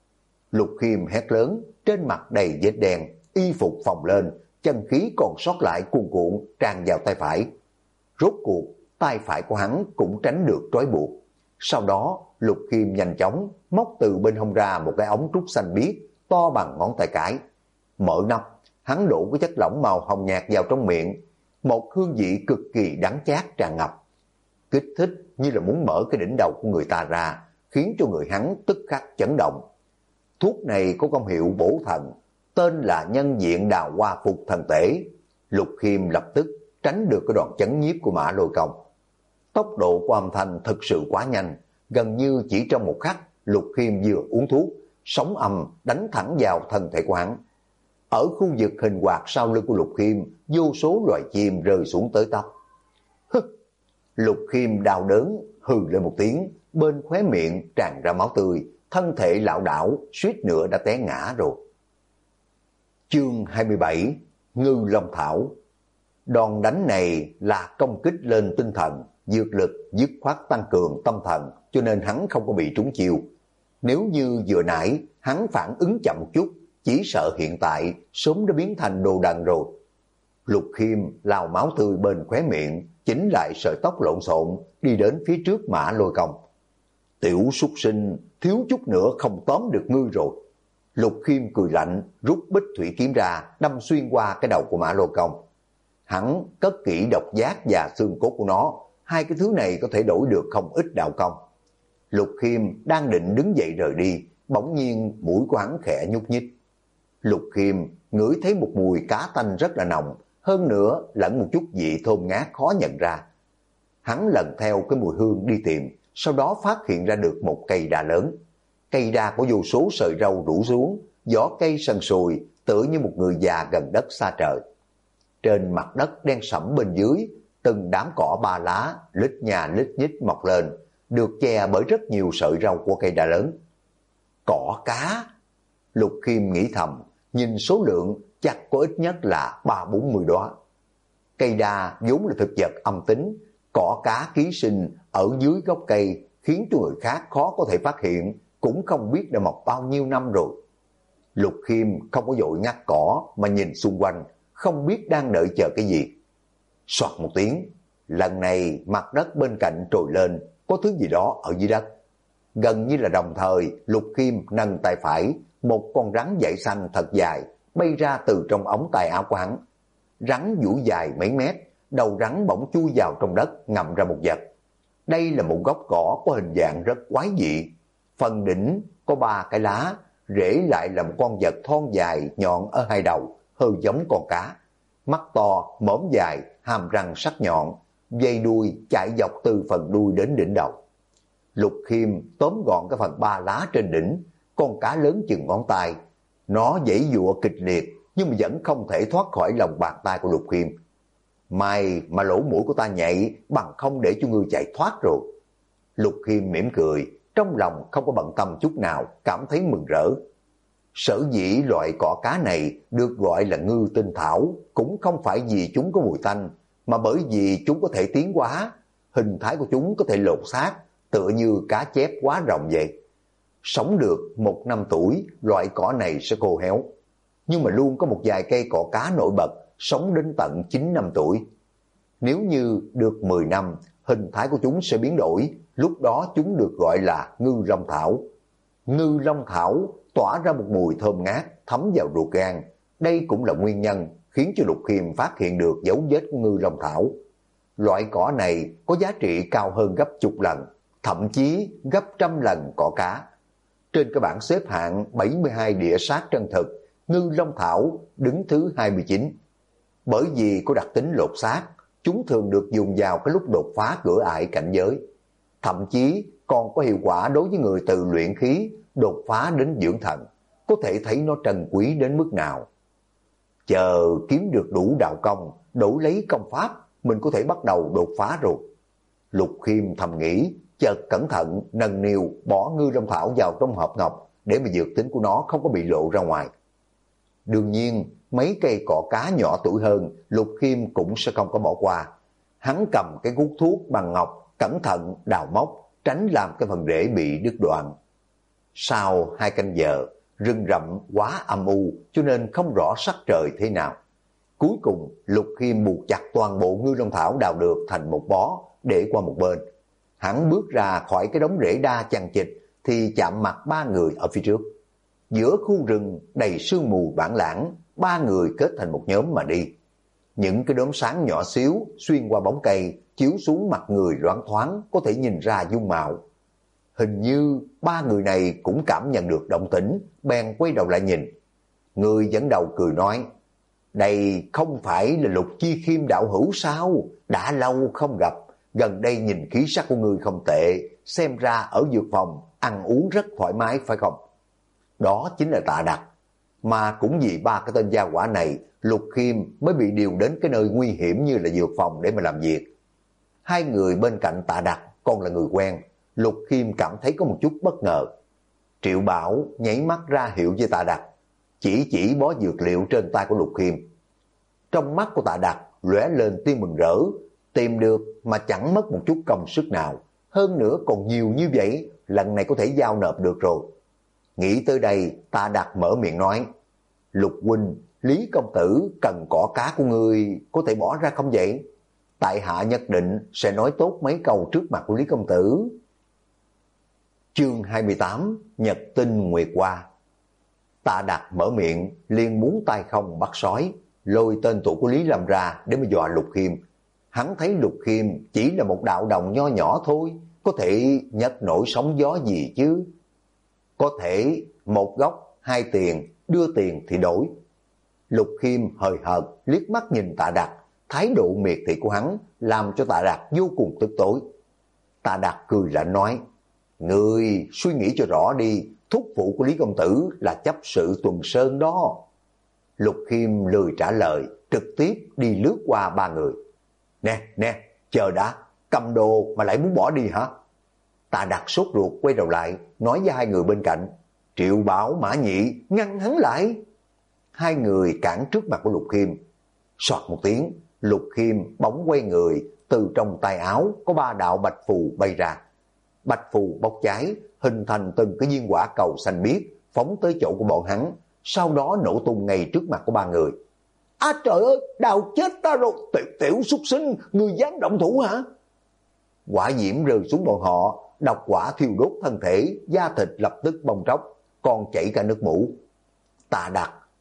Lục Khiêm hét lớn, trên mặt đầy vết đen, y phục phồng lên, chân khí còn sót lại cuồn cuộn tràn vào tay phải. Rốt cuộc, tay phải của hắn cũng tránh được trói buộc. Sau đó, Lục Khiêm nhanh chóng móc từ bên hông ra một cái ống trúc xanh biếc to bằng ngón tay cái. Mở nắp, hắn đổ cái chất lỏng màu hồng nhạt vào trong miệng, một hương vị cực kỳ đắng chát tràn ngập. Kích thích như là muốn mở cái đỉnh đầu của người ta ra, khiến cho người hắn tức khắc chấn động. Thuốc này có công hiệu bổ thần, tên là nhân diện đào hoa phục thần tể. Lục Khiêm lập tức tránh được cái đòn chấn nhiếp của Mã Lôi Công. Tốc độ của âm thanh thực sự quá nhanh, gần như chỉ trong một khắc, Lục Khiêm vừa uống thuốc, sóng âm đánh thẳng vào thân thể của hắn. Ở khu vực hình quạt sau lưng của Lục Khiêm, vô số loài chim rơi xuống tới tóc. Lục Khiêm đau đớn hừ lên một tiếng, bên khóe miệng tràn ra máu tươi, thân thể lảo đảo suýt nữa đã té ngã rồi. Chương 27: Ngư Long Thảo. Đòn đánh này là công kích lên tinh thần, dược lực dứt khoát tăng cường tâm thần, cho nên hắn không có bị trúng chiêu. Nếu như vừa nãy hắn phản ứng chậm chút, chỉ sợ hiện tại sớm đã biến thành đồ đần rồi. Lục Khiêm lau máu tươi bên khóe miệng, chỉnh lại sợi tóc lộn xộn, đi đến phía trước Mã Lôi Công. Tiểu súc sinh, thiếu chút nữa không tóm được ngươi rồi. Lục Khiêm cười lạnh, rút bích thủy kiếm ra, đâm xuyên qua cái đầu của Mã Lôi Công. Hắn cất kỹ độc giác và xương cốt của nó, hai cái thứ này có thể đổi được không ít đạo công. Lục Khiêm đang định đứng dậy rời đi, bỗng nhiên mũi của hắn khẽ nhúc nhích. Lục Khiêm ngửi thấy một mùi cá tanh rất là nồng, hơn nữa lẫn một chút vị thơm ngát khó nhận ra. Hắn lần theo cái mùi hương đi tìm, sau đó phát hiện ra được một cây đa lớn. Cây đa có vô số sợi râu rủ xuống, vỏ cây sần sùi, tựa như một người già gần đất xa trời. Trên mặt đất đen sẫm bên dưới, từng đám cỏ ba lá lít nhà lít nhít mọc lên, được che bởi rất nhiều sợi râu của cây đa lớn. Cỏ cá! Lục Khiêm nghĩ thầm, nhìn số lượng chắc có ít nhất là 30-40 đóa. Cây đa vốn là thực vật âm tính, cỏ cá ký sinh ở dưới gốc cây khiến cho người khác khó có thể phát hiện, cũng không biết đã mọc bao nhiêu năm rồi. Lục Khiêm không có vội ngắt cỏ mà nhìn xung quanh, không biết đang đợi chờ cái gì. Soạt một tiếng, lần này mặt đất bên cạnh trồi lên, có thứ gì đó ở dưới đất. Gần như là đồng thời, Lục Khiêm nâng tay phải, một con rắn dậy xanh thật dài bay ra từ trong ống tay áo của hắn. Rắn duỗi dài mấy mét, đầu rắn bỗng chui vào trong đất ngậm ra một vật. Đây là một gốc cỏ có hình dạng rất quái dị. Phần đỉnh có 3 cái lá, rễ lại là một con vật thon dài nhọn ở hai đầu, hơi giống con cá. Mắt to, mõm dài, hàm răng sắc nhọn, dây đuôi chạy dọc từ phần đuôi đến đỉnh đầu. Lục Khiêm tóm gọn cái phần 3 lá trên đỉnh, con cá lớn chừng ngón tay. Nó giãy giụa kịch liệt nhưng mà vẫn không thể thoát khỏi lòng bàn tay của Lục Khiêm. May mà lỗ mũi của ta nhạy, bằng không để cho ngươi chạy thoát rồi. Lục Khiêm mỉm cười, trong lòng không có bận tâm chút nào, cảm thấy mừng rỡ. Sở dĩ loại cỏ cá này được gọi là ngư tinh thảo cũng không phải vì chúng có mùi tanh, mà bởi vì chúng có thể tiến hóa. Hình thái của chúng có thể lột xác, tựa như cá chép quá rồng vậy. Sống được 1 năm tuổi, loại cỏ này sẽ khô héo. Nhưng mà luôn có một vài cây cỏ cá nổi bật, sống đến tận 9 năm tuổi. Nếu như được 10 năm, hình thái của chúng sẽ biến đổi, lúc đó chúng được gọi là ngư long thảo. Ngư long thảo tỏa ra một mùi thơm ngát, thấm vào ruột gan. Đây cũng là nguyên nhân khiến cho Lục Khiêm phát hiện được dấu vết của ngư long thảo. Loại cỏ này có giá trị cao hơn gấp chục lần, thậm chí gấp trăm lần cỏ cá. Trên cái bảng xếp hạng 72 địa sát chân thực, ngư long thảo đứng thứ 29. Bởi vì có đặc tính lột xác, chúng thường được dùng vào cái lúc đột phá cửa ải cảnh giới. Thậm chí còn có hiệu quả đối với người từ luyện khí đột phá đến dưỡng thần, có thể thấy nó trân quý đến mức nào. Chờ kiếm được đủ đạo công, đổi lấy công pháp, mình có thể bắt đầu đột phá rồi. Lục Khiêm thầm nghĩ, chợt cẩn thận nâng niu bỏ ngư long thảo vào trong hộp ngọc để mà dược tính của nó không có bị lộ ra ngoài. Đương nhiên, mấy cây cỏ cá nhỏ tuổi hơn, Lục Khiêm cũng sẽ không có bỏ qua. Hắn cầm cái guốc thuốc bằng ngọc, cẩn thận đào móc, tránh làm cái phần rễ bị đứt đoạn. Sau 2 canh giờ, rừng rậm quá âm u cho nên không rõ sắc trời thế nào. Cuối cùng, Lục Khiêm buộc chặt toàn bộ ngư long thảo đào được thành một bó, để qua một bên. Hắn bước ra khỏi cái đống rễ đa chằng chịt thì chạm mặt 3 người ở phía trước. Giữa khu rừng đầy sương mù bản lãng, 3 người kết thành một nhóm mà đi. Những cái đốm sáng nhỏ xíu xuyên qua bóng cây chiếu xuống mặt người loáng thoáng, có thể nhìn ra dung mạo. Hình như 3 người này cũng cảm nhận được động tĩnh, bèn quay đầu lại nhìn. Người dẫn đầu cười nói, đây không phải là Lục Chi Khiêm đạo hữu sao? Đã lâu không gặp, gần đây nhìn khí sắc của người không tệ, xem ra ở dược phòng ăn uống rất thoải mái phải không? Đó chính là Tạ Đặc. Mà cũng vì 3 cái tên gia hỏa này, Lục Khiêm mới bị điều đến cái nơi nguy hiểm như là dược phòng để mà làm việc. 2 người bên cạnh Tạ Đặc còn là người quen, Lục Khiêm cảm thấy có một chút bất ngờ. Triệu Bảo nháy mắt ra hiệu với Tạ Đặc, chỉ bó dược liệu trên tay của Lục Khiêm. Trong mắt của Tạ Đặc lóe lên tia mừng rỡ, tìm được mà chẳng mất một chút công sức nào, hơn nữa còn nhiều như vậy, lần này có thể giao nộp được rồi. Nghĩ tới đây, Tạ Đặc mở miệng nói, Lục huynh, Lý công tử cần cỏ cá của ngươi, có thể bỏ ra không vậy? Tại hạ nhất định sẽ nói tốt mấy câu trước mặt của Lý công tử. Chương 28, Nhật tinh Nguyệt Hoa. Tạ Đặc mở miệng, liền muốn tay không bắt sói, lôi tên tuổi của Lý Lâm ra để mà dọa Lục Khiêm. Hắn thấy Lục Khiêm chỉ là một đạo đồng nho nhỏ thôi, có thể nhấc nổi sóng gió gì chứ? Có thể 1 gốc 2 tiền, đưa tiền thì đổi. Lục Khiêm hời hợt liếc mắt nhìn Tạ Đặc, thái độ miệt thị của hắn làm cho Tạ Đặc vô cùng tức tối. Tạ Đặc cười lạnh nói, ngươi suy nghĩ cho rõ đi, thúc phụ của Lý công tử là chấp sự Tuần Sơn đó. Lục Khiêm lười trả lời, trực tiếp đi lướt qua 3 người. Nè, chờ đã, cầm đồ mà lại muốn bỏ đi hả? Tạ Đặc sốt ruột quay đầu lại, nói với 2 người bên cạnh, Triệu Bảo, Mã Nhị, ngăn hắn lại. 2 người cản trước mặt của Lục Khiêm. Soạt một tiếng, Lục Khiêm bỗng quay người, từ trong tay áo có 3 đạo bạch phù bay ra. Bạch phù bốc cháy, hình thành từng cái viên quả cầu xanh biếc, phóng tới chỗ của bọn hắn, sau đó nổ tung ngay trước mặt của 3 người. Trời ơi, đào chết ta rồi, tiểu súc sinh, ngươi dám động thủ hả? Quả diễm rơi xuống bọn họ, độc quả thiêu đốt thân thể, da thịt lập tức bong tróc, còn chảy cả nước mũ. Tạ Đặc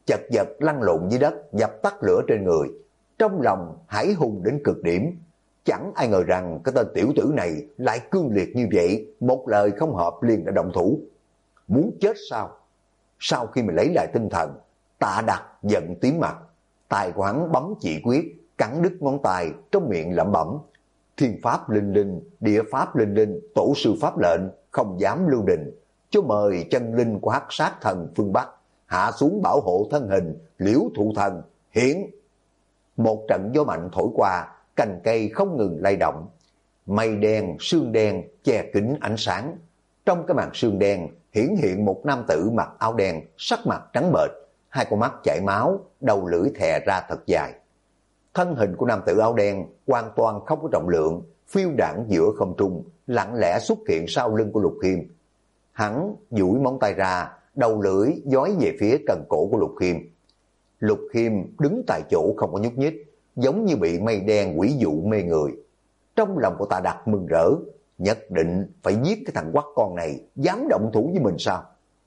chật vật lăn lộn dưới đất, dập tắt lửa trên người. Trong lòng hãi hùng đến cực điểm. Chẳng ai ngờ rằng cái tên tiểu tử này lại cương liệt như vậy, một lời không hợp liền đã động thủ. Muốn chết sao? Sau khi mình lấy lại tinh thần, Tạ Đặc giận tím mặt, tay của hắn bấm chỉ quyết, cắn đứt ngón tay, trong miệng lẩm bẩm: thiên pháp linh linh, địa pháp linh linh, tổ sư pháp lệnh, không dám lưu đình, cho mời chân linh của Hắc Sát Thần phương Bắc hạ xuống bảo hộ thân hình Liễu Thụ Thần hiển. Một trận gió mạnh thổi qua, cành cây không ngừng lay động, mây đen sương đen che kín ánh sáng. Trong cái màn sương đen hiển hiện một nam tử mặc áo đen, sắc mặt trắng bệch, hai con mắt chảy máu, đầu lưỡi thè ra thật dài. Thân hình của nam tử áo đen hoàn toàn không có trọng lượng, phiêu đãng giữa không trung, lặng lẽ xuất hiện sau lưng của Lục Khiêm. Hắn duỗi móng tay ra, đầu lưỡi dói về phía cần cổ của Lục Khiêm. Lục Khiêm đứng tại chỗ không có nhúc nhích, giống như bị mây đen quỷ dụ mê người. Trong lòng của Tạ Đặc mừng rỡ, nhất định phải giết cái thằng quắc con này, dám động thủ với mình sao?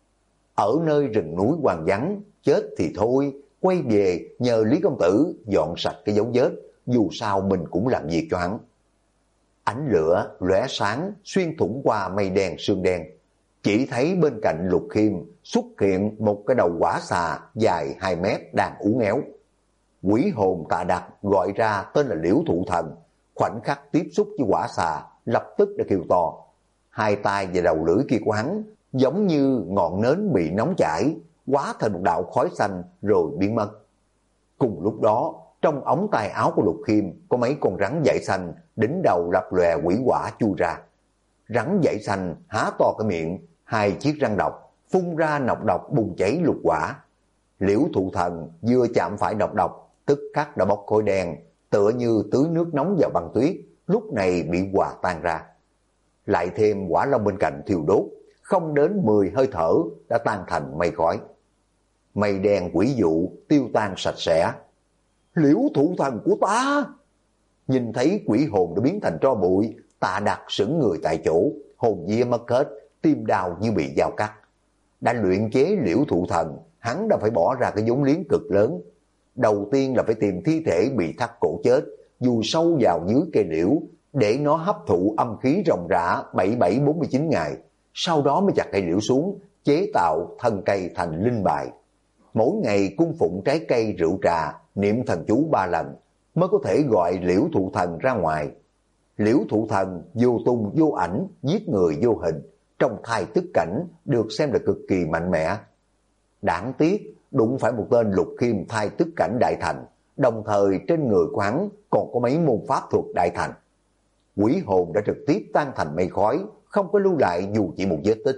Ở nơi rừng núi hoang vắng, chết thì thôi, quay về nhờ Lý công tử dọn sạch cái dấu vết, dù sao mình cũng làm việc cho hắn. Ánh lửa lóe sáng xuyên thủng qua mây đen sương đen, chỉ thấy bên cạnh Lục Khiêm xuất hiện một cái đầu hỏa xà dài 2 mét đang uốn éo. Quỷ hồn Tạ Đặc gọi ra tên là Liễu Thụ Thần, khoảnh khắc tiếp xúc với hỏa xà lập tức đã kêu to. Hai tay và đầu lưỡi kia của hắn giống như ngọn nến bị nóng chảy, hóa thành một đạo khói xanh rồi biến mất. Cùng lúc đó, trong ống tay áo của Lục Khiêm có mấy con rắn dại xanh, đỉnh đầu lập lòe quỷ hỏa chui ra. Rắn dại xanh há to cái miệng, 2 chiếc răng độc phun ra nọc độc bùng cháy lục hỏa. Liễu Thụ Thần vừa chạm phải nọc độc, tức khắc đã bốc khói đen, tựa như tưới nước nóng vào băng tuyết, lúc này bị hòa tan ra. Lại thêm hỏa long bên cạnh thiêu đốt, không đến 10 hơi thở đã tan thành mây khói. Mây đen quỷ dụ tiêu tan sạch sẽ. Liễu Thụ Thần của ta! Nhìn thấy quỷ hồn đã biến thành tro bụi, Tạ Đặc sững người tại chỗ, hồn vía mất hết, tim đau như bị dao cắt. Đã luyện chế Liễu Thụ Thần, hắn đã phải bỏ ra cái vốn liếng cực lớn. Đầu tiên là phải tìm thi thể bị thắt cổ chết, dù sâu vào dưới cây liễu, để nó hấp thụ âm khí ròng rã 7749 ngày. Sau đó mới chặt cây liễu xuống, chế tạo thân cây thành linh bài. Mỗi ngày cung phụng trái cây rượu trà, niệm thần chú 3 lần, mới có thể gọi Liễu Thụ Thần ra ngoài. Liễu Thụ Thần vô tung vô ảnh, giết người vô hình, trong thai tức cảnh được xem là cực kỳ mạnh mẽ. Đáng tiếc đụng phải một tên Lục Khiêm thai tức cảnh đại thành, đồng thời trên người của hắn còn có mấy môn pháp thuật đại thành. Quỷ hồn đã trực tiếp tan thành mây khói, không có lưu lại dù chỉ một vết tích.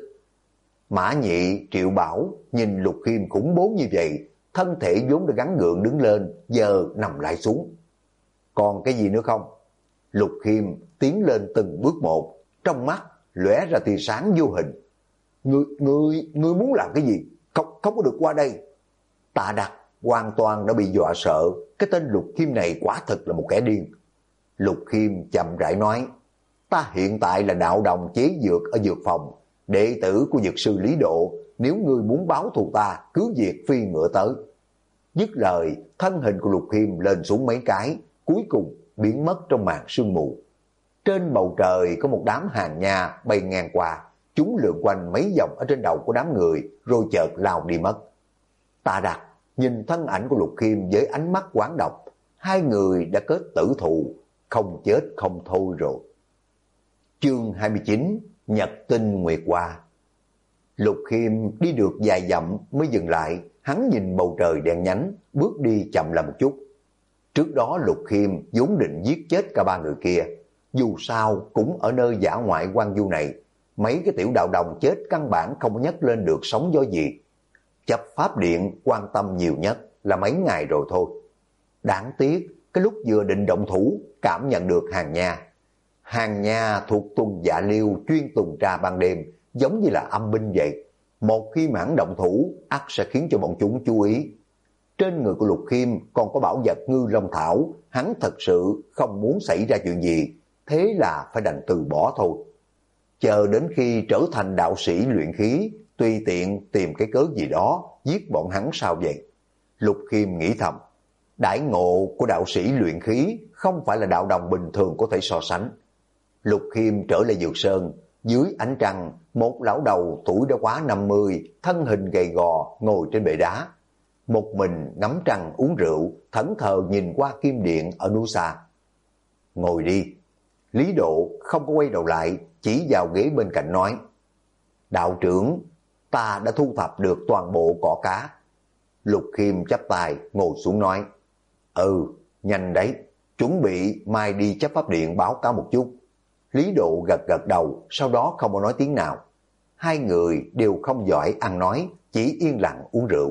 Mã Nhị, Triệu Bảo nhìn Lục Khiêm khủng bố như vậy, thân thể vốn đã gắn gượng đứng lên, giờ nằm lại xuống. Còn cái gì nữa không? Lục Khiêm tiến lên từng bước một, trong mắt lóe ra tia sáng vô hình. Ngươi muốn làm cái gì? Không có được qua đây. Tạ Đặc hoàn toàn đã bị dọa sợ, cái tên Lục Khiêm này quả thực là một kẻ điên. Lục Khiêm chậm rãi nói, ta hiện tại là đạo đồng chế dược ở dược phòng, đệ tử của dược sư Lý Độ, nếu ngươi muốn báo thù ta, cứ việc phi ngựa tới. Dứt lời, thân hình của Lục Khiêm lên xuống mấy cái, cuối cùng biến mất trong màn sương mù. Trên bầu trời có một đám hàng nha bay ngang qua, chúng lượn quanh mấy vòng ở trên đầu của đám người, rồi chợt lao đi mất. Tạ Đặc nhìn thân ảnh của Lục Khiêm với ánh mắt quán độc, hai người đã kết tử thù, không chết không thôi rồi. Chương 29, Nhật tinh Nguyệt Hoa. Lục Khiêm đi được vài dặm mới dừng lại, hắn nhìn bầu trời đen nhánh, bước đi chậm lại một chút. Trước đó Lục Khiêm vốn định giết chết cả 3 người kia, dù sao cũng ở nơi dã ngoại hoang vu này, mấy cái tiểu đạo đồng chết căn bản không nhấc lên được sóng gió gì. Chấp pháp điện quan tâm nhiều nhất là mấy ngày rồi thôi. Đáng tiếc, cái lúc vừa định động thủ, cảm nhận được hàng nha. Hàng nha thuộc tuần dạ liêu chuyên tuần tra ban đêm, giống như là âm binh vậy. Một khi mãn động thủ, ắt sẽ khiến cho bọn chúng chú ý. Trên người của Lục Khiêm còn có bảo vật ngư long thảo, hắn thật sự không muốn xảy ra chuyện gì, thế là phải đành từ bỏ thôi. Chờ đến khi trở thành đạo sĩ luyện khí, tùy tiện tìm cái cớ gì đó, giết bọn hắn sao vậy? Lục Khiêm nghĩ thầm, đãi ngộ của đạo sĩ luyện khí không phải là đạo đồng bình thường có thể so sánh. Lục Khiêm trở lại Dược Sơn, dưới ánh trăng, một lão đầu tuổi đã quá 50, thân hình gầy gò, ngồi trên bệ đá. Một mình ngắm trăng uống rượu, thẫn thờ nhìn qua kim điện ở núi xa. Ngồi đi. Lý Độ không có quay đầu lại, chỉ vào ghế bên cạnh nói, đạo trưởng, ta đã thu thập được toàn bộ cỏ cá. Lục Khiêm chắp tay ngồi xuống nói, nhanh đấy, chuẩn bị mai đi chấp pháp điện báo cáo một chút. Lý Độ gật gật đầu, sau đó không có nói tiếng nào. Hai người đều không giỏi ăn nói, chỉ yên lặng uống rượu.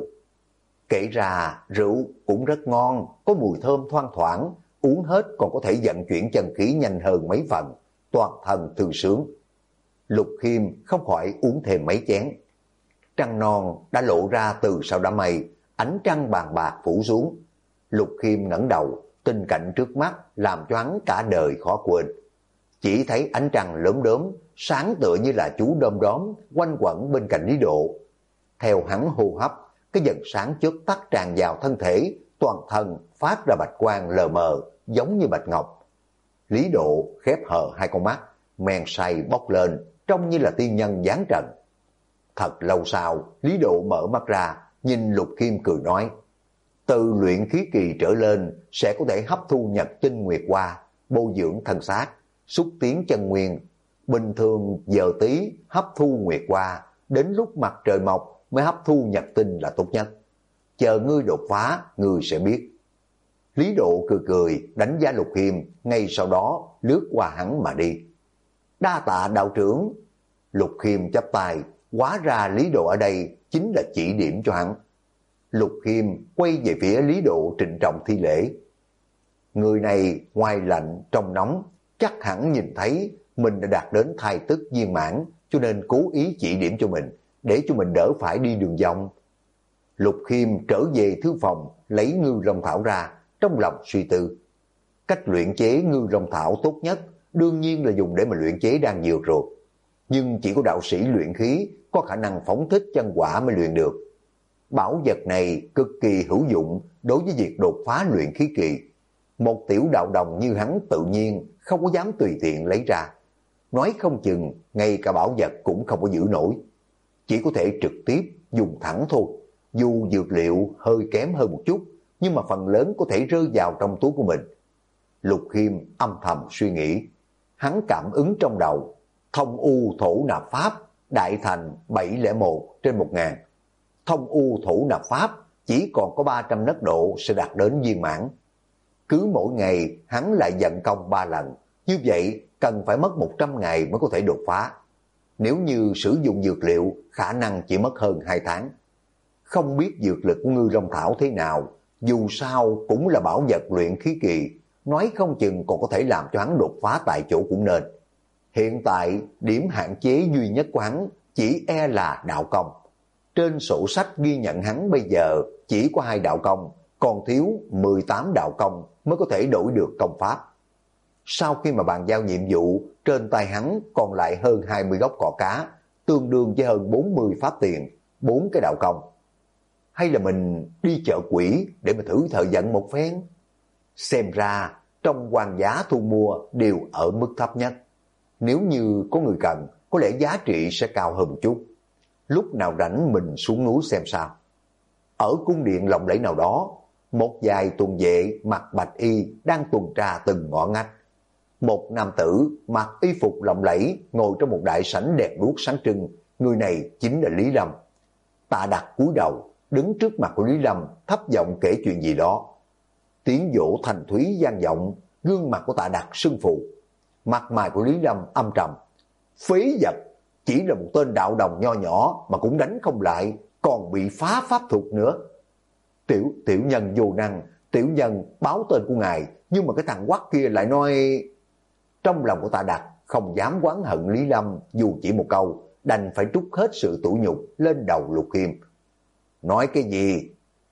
Kể ra rượu cũng rất ngon, có mùi thơm thoang thoảng, uống hết còn có thể vận chuyển chân khí nhanh hơn mấy phần, toàn thân thư sướng. Lục Khiêm không khỏi uống thêm mấy chén. Trăng non đã lộ ra từ sau đám mây, ánh trăng bàn bạc phủ xuống. Lục Khiêm ngẩng đầu, tình cảnh trước mắt làm cho hắn cả đời khó quên. Chỉ thấy ánh trăng lốm đốm, sáng tựa như là chú đom đóm quanh quẩn bên cạnh Lý Độ. Theo hắn hô hấp, cái vầng sáng chớp tắt tràn vào thân thể, toàn thân phát ra bạch quang lờ mờ, giống như bạch ngọc. Lý Độ khép hờ hai con mắt, men say bốc lên, trông như là tiên nhân giáng trần. Thật lâu sau, Lý Độ mở mắt ra, nhìn Lục Khiêm cười nói, từ luyện khí kỳ trở lên sẽ có thể hấp thu nhật tinh nguyệt hoa, bồi dưỡng thân xác, xúc tiến chân nguyên. Bình thường giờ tí hấp thu nguyệt hoa, đến lúc mặt trời mọc mới hấp thu nhật tinh là tốt nhất. Chờ ngươi đột phá, ngươi sẽ biết. Lý Độ cười cười đánh giá Lục Khiêm, ngay sau đó lướt qua hắn mà đi. Đa tạ đạo trưởng. Lục Khiêm chắp tay, hóa ra Lý Độ ở đây chính là chỉ điểm cho hắn. Lục Khiêm quay về phía Lý Độ trịnh trọng thi lễ. Người này ngoài lạnh trong nóng, chắc hẳn nhìn thấy mình đã đạt đến thai tức viên mãn, cho nên cố ý chỉ điểm cho mình, để cho mình đỡ phải đi đường vòng. Lục Khiêm trở về thư phòng, lấy ngư long thảo ra, trong lòng suy tư. Cách luyện chế ngư long thảo tốt nhất, đương nhiên là dùng để mà luyện chế đan dược rồi. Nhưng chỉ có đạo sĩ luyện khí có khả năng phóng thích chân quả mới luyện được. Bảo vật này cực kỳ hữu dụng đối với việc đột phá luyện khí kỳ. Một tiểu đạo đồng như hắn tự nhiên không có dám tùy tiện lấy ra. Nói không chừng, ngay cả bảo vật cũng không có giữ nổi. Chỉ có thể trực tiếp dùng thẳng thôi. Dù dược liệu hơi kém hơn một chút, nhưng mà phần lớn có thể rơi vào trong túi của mình. Lục Khiêm âm thầm suy nghĩ. Hắn cảm ứng trong đầu, thông u thổ nạp pháp, đại thành 701/1000. Thông u thổ nạp pháp chỉ còn có 300 nấc độ sẽ đạt đến viên mãn. Cứ mỗi ngày hắn lại vận công 3 lần, như vậy cần phải mất 100 ngày mới có thể đột phá. Nếu như sử dụng dược liệu, khả năng chỉ mất hơn 2 tháng. Không biết dược lực của ngư long thảo thế nào, dù sao cũng là bảo vật luyện khí kỳ, nói không chừng còn có thể làm cho hắn đột phá tại chỗ cũng nên. Hiện tại, điểm hạn chế duy nhất của hắn chỉ e là đạo công. Trên sổ sách ghi nhận hắn bây giờ chỉ có 2 đạo công, còn thiếu 18 đạo công mới có thể đổi được công pháp. Sau khi mà bàn giao nhiệm vụ, trên tay hắn còn lại hơn 20 gốc cỏ cá, tương đương với hơn 40 pháp tiền, 4 cái đạo công. Hay là mình đi chợ quỷ để mà thử thợ vận một phen? Xem ra trong quan giá thu mua đều ở mức thấp nhất. Nếu như có người cần, có lẽ giá trị sẽ cao hơn một chút. Lúc nào rảnh mình xuống núi xem sao. Ở cung điện lộng lẫy nào đó, một vài tuần vệ mặc bạch y đang tuần tra từng ngõ ngách. Một nam tử mặc y phục lộng lẫy ngồi trong một đại sảnh đèn đuốc sáng trưng, người này chính là Lý Lâm. Tạ Đặc cúi đầu, đứng trước mặt của Lý Lâm, thấp giọng kể chuyện gì đó. Tiếng vỗ thành thúy vang vọng, gương mặt của Tạ Đặc sưng phù. Mặt mày của Lý Lâm âm trầm. Phế vật, chỉ là một tên đạo đồng nho nhỏ mà cũng đánh không lại, còn bị phá pháp thuật nữa. Tiểu nhân vô năng, tiểu nhân báo tên của ngài, nhưng mà cái thằng quắc kia lại nói... Trong lòng của Tạ Đặc không dám oán hận Lý Lâm dù chỉ một câu, đành phải trút hết sự tủi nhục lên đầu Lục Khiêm. Nói cái gì?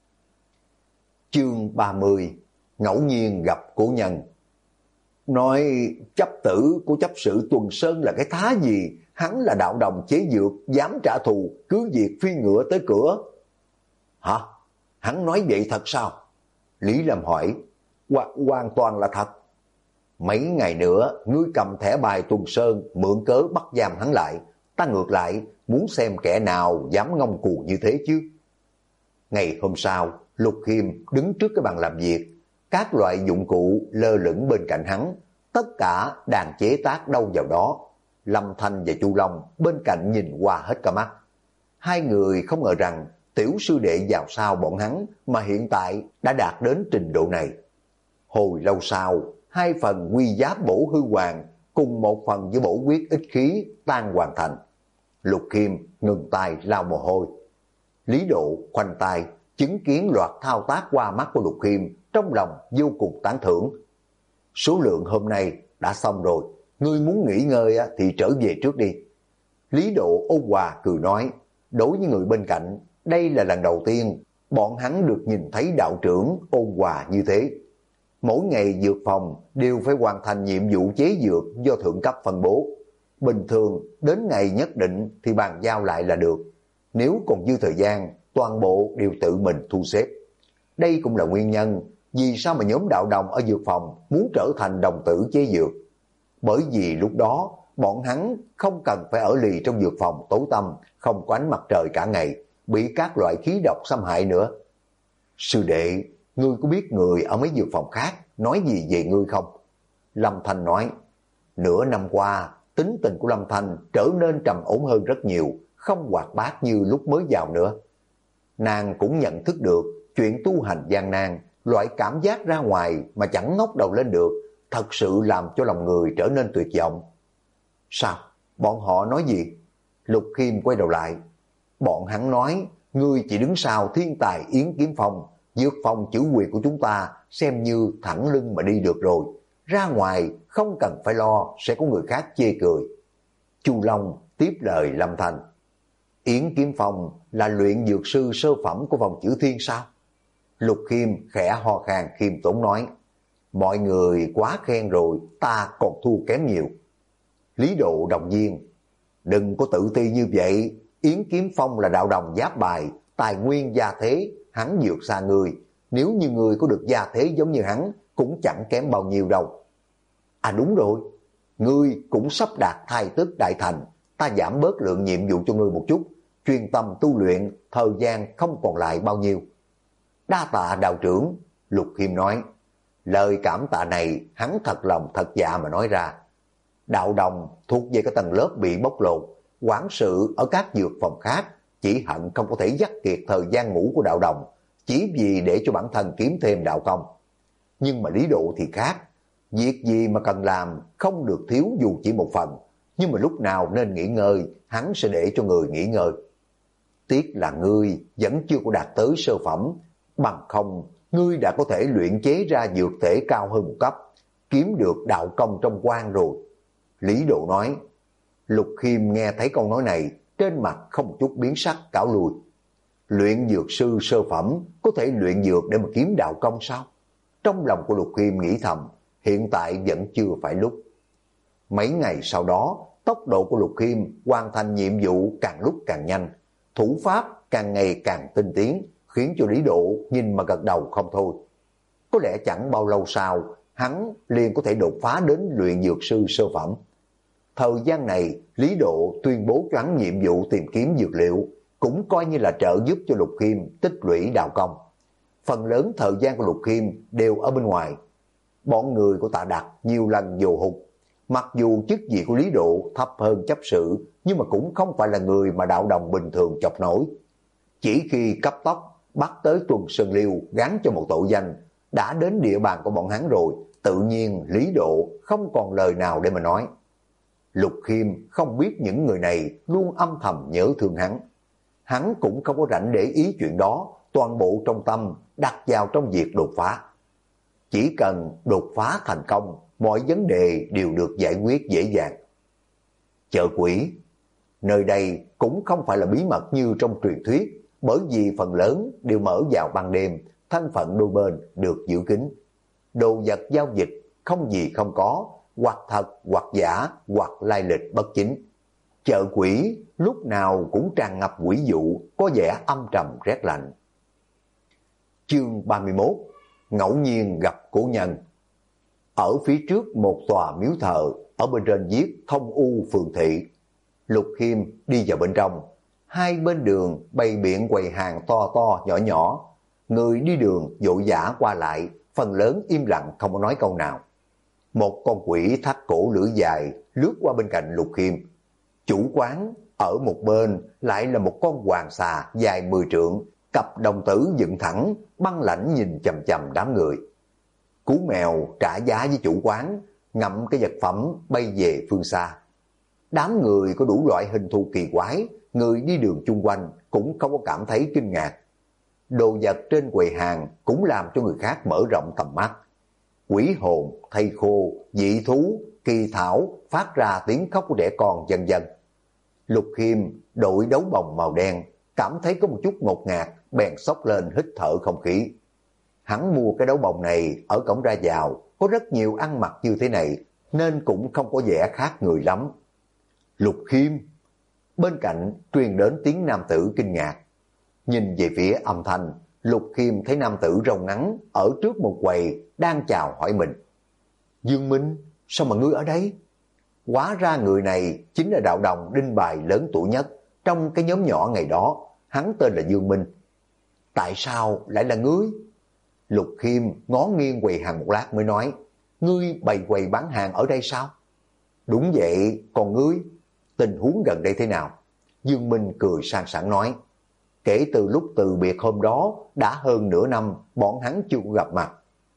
Chương 30, ngẫu nhiên gặp cố nhân. Nói chấp tử của chấp sự Tuần Sơn là cái thá gì? Hắn là đạo đồng chế dược, dám trả thù, cứ việc phi ngựa tới cửa. Hả? Hắn nói vậy thật sao? Lý Lâm hỏi. Hoàn toàn là thật. Mấy ngày nữa, ngươi cầm thẻ bài Tuần Sơn mượn cớ bắt giam hắn lại. Ta ngược lại muốn xem kẻ nào dám ngông cuồng như thế chứ. Ngày hôm sau, Lục Khiêm đứng trước cái bàn làm việc. Các loại dụng cụ lơ lửng bên cạnh hắn, tất cả đang chế tác đâu vào đó. Lâm Thanh và Chu Long bên cạnh nhìn qua hết cả mắt. Hai người không ngờ rằng tiểu sư đệ vào sau bọn hắn mà hiện tại đã đạt đến trình độ này. Hồi lâu sau, hai phần quy giáp bổ hư hoàng cùng một phần với bổ quyết ích khí tan hoàn thành. Lục Khiêm ngừng tay lau mồ hôi. Lý Độ khoanh tay chứng kiến loạt thao tác qua mắt của Lục Khiêm, trong lòng vô cùng tán thưởng. Số lượng hôm nay đã xong rồi, ngươi muốn nghỉ ngơi thì trở về trước đi. Lý Độ ôn hòa cười nói, đối với người bên cạnh, đây là lần đầu tiên bọn hắn được nhìn thấy đạo trưởng ôn hòa như thế. Mỗi ngày dược phòng đều phải hoàn thành nhiệm vụ chế dược do thượng cấp phân bố. Bình thường đến ngày nhất định thì bàn giao lại là được. Nếu còn dư thời gian, toàn bộ đều tự mình thu xếp. Đây cũng là nguyên nhân vì sao mà nhóm đạo đồng ở dược phòng muốn trở thành đồng tử chế dược. Bởi vì lúc đó bọn hắn không cần phải ở lì trong dược phòng tối tăm, không có ánh mặt trời cả ngày, bị các loại khí độc xâm hại nữa. Sư đệ, ngươi có biết người ở mấy dược phòng khác nói gì về ngươi không? Lâm Thanh nói, nửa năm qua, tính tình của Lâm Thanh trở nên trầm ổn hơn rất nhiều, không hoạt bát như lúc mới vào nữa. Nàng cũng nhận thức được chuyện tu hành gian nan, loại cảm giác ra ngoài mà chẳng ngóc đầu lên được, thật sự làm cho lòng người trở nên tuyệt vọng. Sao? Bọn họ nói gì? Lục Khiêm quay đầu lại. Bọn hắn nói, ngươi chỉ đứng sau thiên tài Yến Kiếm Phong, dược phòng chữ quyền của chúng ta xem như thẳng lưng mà đi được rồi. Ra ngoài không cần phải lo sẽ có người khác chê cười. Chu Long tiếp lời Lâm Thanh. Yến Kiếm Phong là luyện dược sư sơ phẩm của vòng chữ thiên sao? Lục Khiêm khẽ ho khan khiêm tốn nói. Mọi người quá khen rồi, ta còn thua kém nhiều. Lý Độ động viên. Đừng có tự ti như vậy, Yến Kiếm Phong là đạo đồng giáp bài, tài nguyên gia thế, hắn vượt xa người. Nếu như người có được gia thế giống như hắn, cũng chẳng kém bao nhiêu đâu. À đúng rồi, ngươi cũng sắp đạt thai tức đại thành, ta giảm bớt lượng nhiệm vụ cho ngươi một chút, chuyên tâm tu luyện, thời gian không còn lại bao nhiêu. Đa tạ đạo trưởng, Lục Khiêm nói. Lời cảm tạ này hắn thật lòng thật dạ mà nói ra. Đạo đồng thuộc về cái tầng lớp bị bóc lột, quản sự ở các dược phòng khác, chỉ hận không có thể dắt kiệt thời gian ngủ của đạo đồng, chỉ vì để cho bản thân kiếm thêm đạo công. Nhưng mà Lý Độ thì khác, việc gì mà cần làm không được thiếu dù chỉ một phần, nhưng mà lúc nào nên nghỉ ngơi, hắn sẽ để cho người nghỉ ngơi. Tiếc là ngươi vẫn chưa có đạt tới sơ phẩm, bằng không ngươi đã có thể luyện chế ra dược thể cao hơn một cấp, kiếm được đạo công trong quan rồi. Lý Độ nói. Lục Khiêm nghe thấy câu nói này, trên mặt không một chút biến sắc cáo lui. Luyện dược sư sơ phẩm có thể luyện dược để mà kiếm đạo công sao? Trong lòng của Lục Khiêm nghĩ thầm, hiện tại vẫn chưa phải lúc. Mấy ngày sau đó, tốc độ của Lục Khiêm hoàn thành nhiệm vụ càng lúc càng nhanh, thủ pháp càng ngày càng tinh tiến, khiến cho Lý Độ nhìn mà gật đầu không thôi. Có lẽ chẳng bao lâu sau, hắn liền có thể đột phá đến luyện dược sư sơ phẩm. Thời gian này, Lý Độ tuyên bố cho hắn nhiệm vụ tìm kiếm dược liệu, cũng coi như là trợ giúp cho Lục Khiêm tích lũy đạo công. Phần lớn thời gian của Lục Khiêm đều ở bên ngoài. Bọn người của Tạ Đặc nhiều lần dồ hụt. Mặc dù chức vị của Lý Độ thấp hơn chấp sự, nhưng mà cũng không phải là người mà đạo đồng bình thường chọc nổi. Chỉ khi cấp tốc bắt tới Tuần Sơn Liêu gán cho một tội danh, đã đến địa bàn của bọn hắn rồi, tự nhiên Lý Độ không còn lời nào để mà nói. Lục Khiêm không biết những người này luôn âm thầm nhớ thương hắn. Hắn cũng không có rảnh để ý chuyện đó, toàn bộ trong tâm đặt vào trong việc đột phá. Chỉ cần đột phá thành công, mọi vấn đề đều được giải quyết dễ dàng. Chợ quỷ, nơi đây cũng không phải là bí mật như trong truyền thuyết, bởi vì phần lớn đều mở vào ban đêm, thân phận đôi bên được giữ kín. Đồ vật giao dịch không gì không có, hoặc thật hoặc giả hoặc lai lịch bất chính. Chợ quỷ lúc nào cũng tràn ngập quỷ dụ, có vẻ âm trầm rét lạnh. Chương 31: Ngẫu nhiên gặp cổ nhân. Ở phía trước một tòa miếu thờ, ở bên trên viết Thông U phường thị. Lục Khiêm đi vào bên trong. Hai bên đường bày biện quầy hàng to to nhỏ nhỏ. Người đi đường vội vã qua lại, phần lớn im lặng không có nói câu nào. Một con quỷ thắt cổ lưỡi dài lướt qua bên cạnh Lục Khiêm. Chủ quán ở một bên lại là một con hoàng xà dài 10 trượng, cặp đồng tử dựng thẳng, băng lãnh nhìn chằm chằm đám người. Cú mèo trả giá với chủ quán, ngậm cái vật phẩm bay về phương xa. Đám người có đủ loại hình thù kỳ quái, người đi đường chung quanh cũng không có cảm thấy kinh ngạc. Đồ vật trên quầy hàng cũng làm cho người khác mở rộng tầm mắt. Quỷ hồn, thây khô, dị thú, kỳ thảo phát ra tiếng khóc của trẻ con vân vân. Lục Khiêm đội đấu bồng màu đen, cảm thấy có một chút ngột ngạt, bèn xốc lên hít thở không khí. Hắn mua cái đấu bồng này ở cổng ra vào, có rất nhiều ăn mặc như thế này, nên cũng không có vẻ khác người lắm. Lục Khiêm! Bên cạnh truyền đến tiếng nam tử kinh ngạc. Nhìn về phía âm thanh, Lục Khiêm thấy nam tử râu ngắn ở trước một quầy đang chào hỏi mình. Dương Minh, sao mà ngươi ở đây? Hóa ra người này chính là đạo đồng đinh bài lớn tuổi nhất trong cái nhóm nhỏ ngày đó, hắn tên là Dương Minh. Tại sao lại là ngươi? Lục Khiêm ngó nghiêng quầy hàng một lát mới nói, ngươi bày quầy bán hàng ở đây sao? Đúng vậy, còn ngươi? Tình huống gần đây thế nào? Dương Minh cười sang sảng nói, kể từ lúc từ biệt hôm đó đã hơn nửa năm bọn hắn chưa gặp mặt.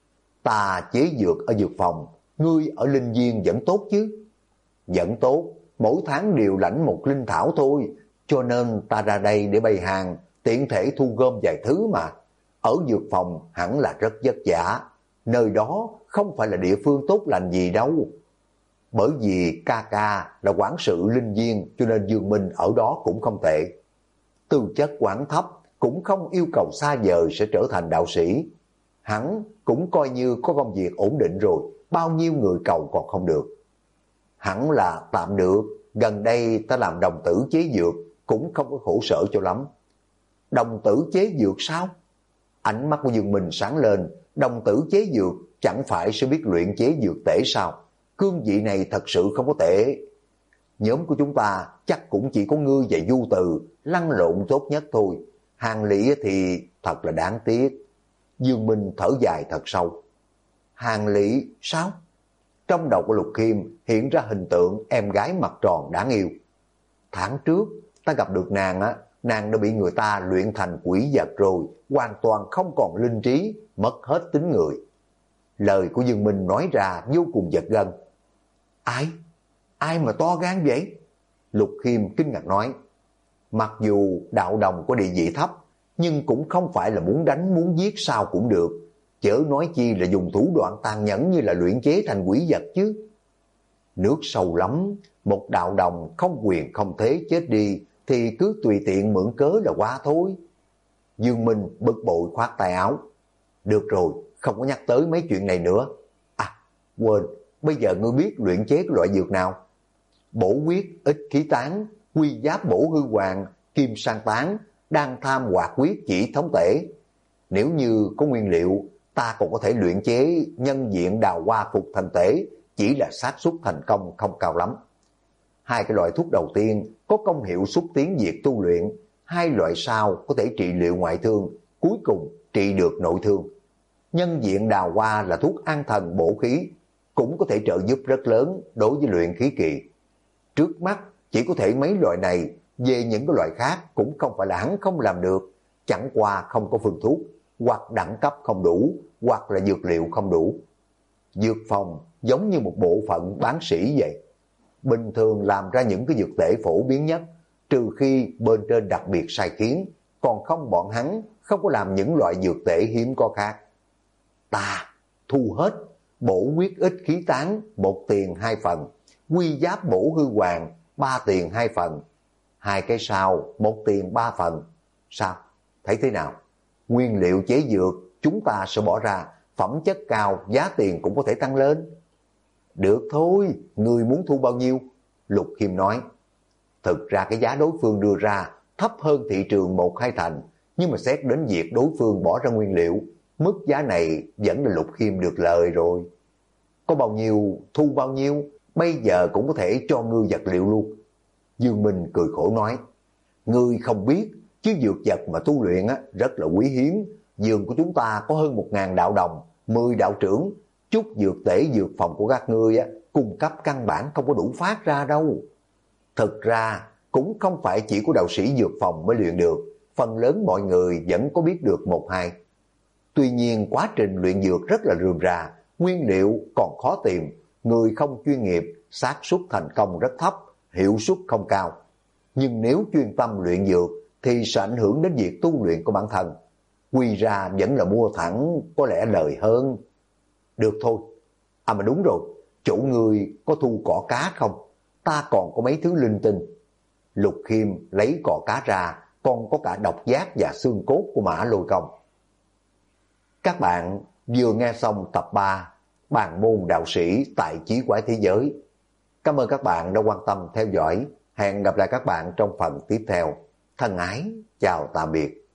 Ta chế dược ở dược phòng, ngươi ở linh viên vẫn tốt chứ? Vẫn tốt, mỗi tháng đều lãnh một linh thảo thôi, cho nên ta ra đây để bày hàng, tiện thể thu gom vài thứ mà. Ở dược phòng hẳn là rất vất vả, nơi đó không phải là địa phương tốt lành gì đâu. Bởi vì ca ca là quản sự linh viên cho nên Dương Minh ở đó cũng không tệ. Tư chất quản thấp, cũng không yêu cầu xa vời sẽ trở thành đạo sĩ. Hắn cũng coi như có công việc ổn định rồi, bao nhiêu người cầu còn không được. Hẳn là tạm được, gần đây ta làm đồng tử chế dược, cũng không có khổ sở cho lắm. Đồng tử chế dược sao? Ánh mắt của Dương Minh sáng lên, đồng tử chế dược chẳng phải sẽ biết luyện chế dược tể sao? Cương vị này thật sự không có tệ. Nhóm của chúng ta chắc cũng chỉ có ngươi và Du Từ lăn lộn tốt nhất thôi. Hàng Lý thì thật là đáng tiếc. Dương Minh thở dài thật sâu. Hàng Lý sao? Trong đầu của Lục Khiêm hiện ra hình tượng em gái mặt tròn đáng yêu. Tháng trước ta gặp được nàng á, nàng đã bị người ta luyện thành quỷ vật rồi, hoàn toàn không còn linh trí, mất hết tính người. Lời của Dương Minh nói ra vô cùng giật gân. Ai? Ai mà to gan vậy? Lục Khiêm kinh ngạc nói. Mặc dù đạo đồng có địa vị thấp, nhưng cũng không phải là muốn đánh muốn giết sao cũng được. Chớ nói chi là dùng thủ đoạn tàn nhẫn như là luyện chế thành quỷ vật chứ. Nước sâu lắm, một đạo đồng không quyền không thế chết đi thì cứ tùy tiện mượn cớ là qua thôi. Dương Minh bực bội khoát tay áo. Được rồi, không có nhắc tới mấy chuyện này nữa. À, quên, bây giờ ngươi biết luyện chế cái loại dược nào? Bổ quyết, ích khí tán, quy giáp bổ hư hoàng, kim sang tán, đan tham hoạt quyết chỉ thống tể. Nếu như có nguyên liệu, ta còn có thể luyện chế nhân diện đào hoa phục thành tể, chỉ là xác suất thành công không cao lắm. Hai cái loại thuốc đầu tiên có công hiệu xúc tiến việc tu luyện, hai loại sau có thể trị liệu ngoại thương, cuối cùng trị được nội thương. Nhân diện đào hoa là thuốc an thần bổ khí, cũng có thể trợ giúp rất lớn đối với luyện khí kỳ. Trước mắt chỉ có thể mấy loại này, về những cái loại khác cũng không phải là hắn không làm được, chẳng qua không có phương thuốc, hoặc đẳng cấp không đủ, hoặc là dược liệu không đủ. Dược phòng giống như một bộ phận bán sĩ vậy. Bình thường làm ra những cái dược tể phổ biến nhất, trừ khi bên trên đặc biệt sai khiến, còn không bọn hắn không có làm những loại dược tể hiếm có khác. Ta thu hết, bổ quyết ích khí tán 1 tiền 2 phần, quy giáp bổ hư hoàng 3 tiền 2 phần, hai cái sau 1 tiền 3 phần. Sao? Thấy thế nào? Nguyên liệu chế dược chúng ta sẽ bỏ ra, phẩm chất cao, giá tiền cũng có thể tăng lên. Được thôi, người muốn thu bao nhiêu? Lục Khiêm nói. Thực ra cái giá đối phương đưa ra thấp hơn thị trường 1-2 thành, Nhưng mà xét đến việc đối phương bỏ ra nguyên liệu, mức giá này vẫn là Lục Khiêm được lời rồi. Có bao nhiêu, thu bao nhiêu, bây giờ cũng có thể cho ngươi vật liệu luôn. Dương Minh cười khổ nói, ngươi không biết, chứ dược vật mà tu luyện rất là quý hiếm. Vườn của chúng ta có hơn 1.000 đạo đồng, 10 đạo trưởng, chút dược tể dược phòng của các ngươi cung cấp căn bản không có đủ phát ra đâu. Thực ra cũng không phải chỉ có đạo sĩ dược phòng mới luyện được, phần lớn mọi người vẫn có biết được một hai. Tuy nhiên quá trình luyện dược rất là rườm rà, nguyên liệu còn khó tìm, người không chuyên nghiệp, xác suất thành công rất thấp, hiệu suất không cao. Nhưng nếu chuyên tâm luyện dược thì sẽ ảnh hưởng đến việc tu luyện của bản thân. Quy ra vẫn là mua thẳng có lẽ lời hơn. Được thôi. À mà đúng rồi, chủ người có thu cỏ cá không? Ta còn có mấy thứ linh tinh. Lục Khiêm lấy cỏ cá ra, còn có cả độc giác và xương cốt của Mã Lôi Công. Các bạn vừa nghe xong tập 3 Bàn môn đạo sĩ tại Chí Quái Thế Giới. Cảm ơn các bạn đã quan tâm theo dõi. Hẹn gặp lại các bạn trong phần tiếp theo. Thân ái, chào tạm biệt.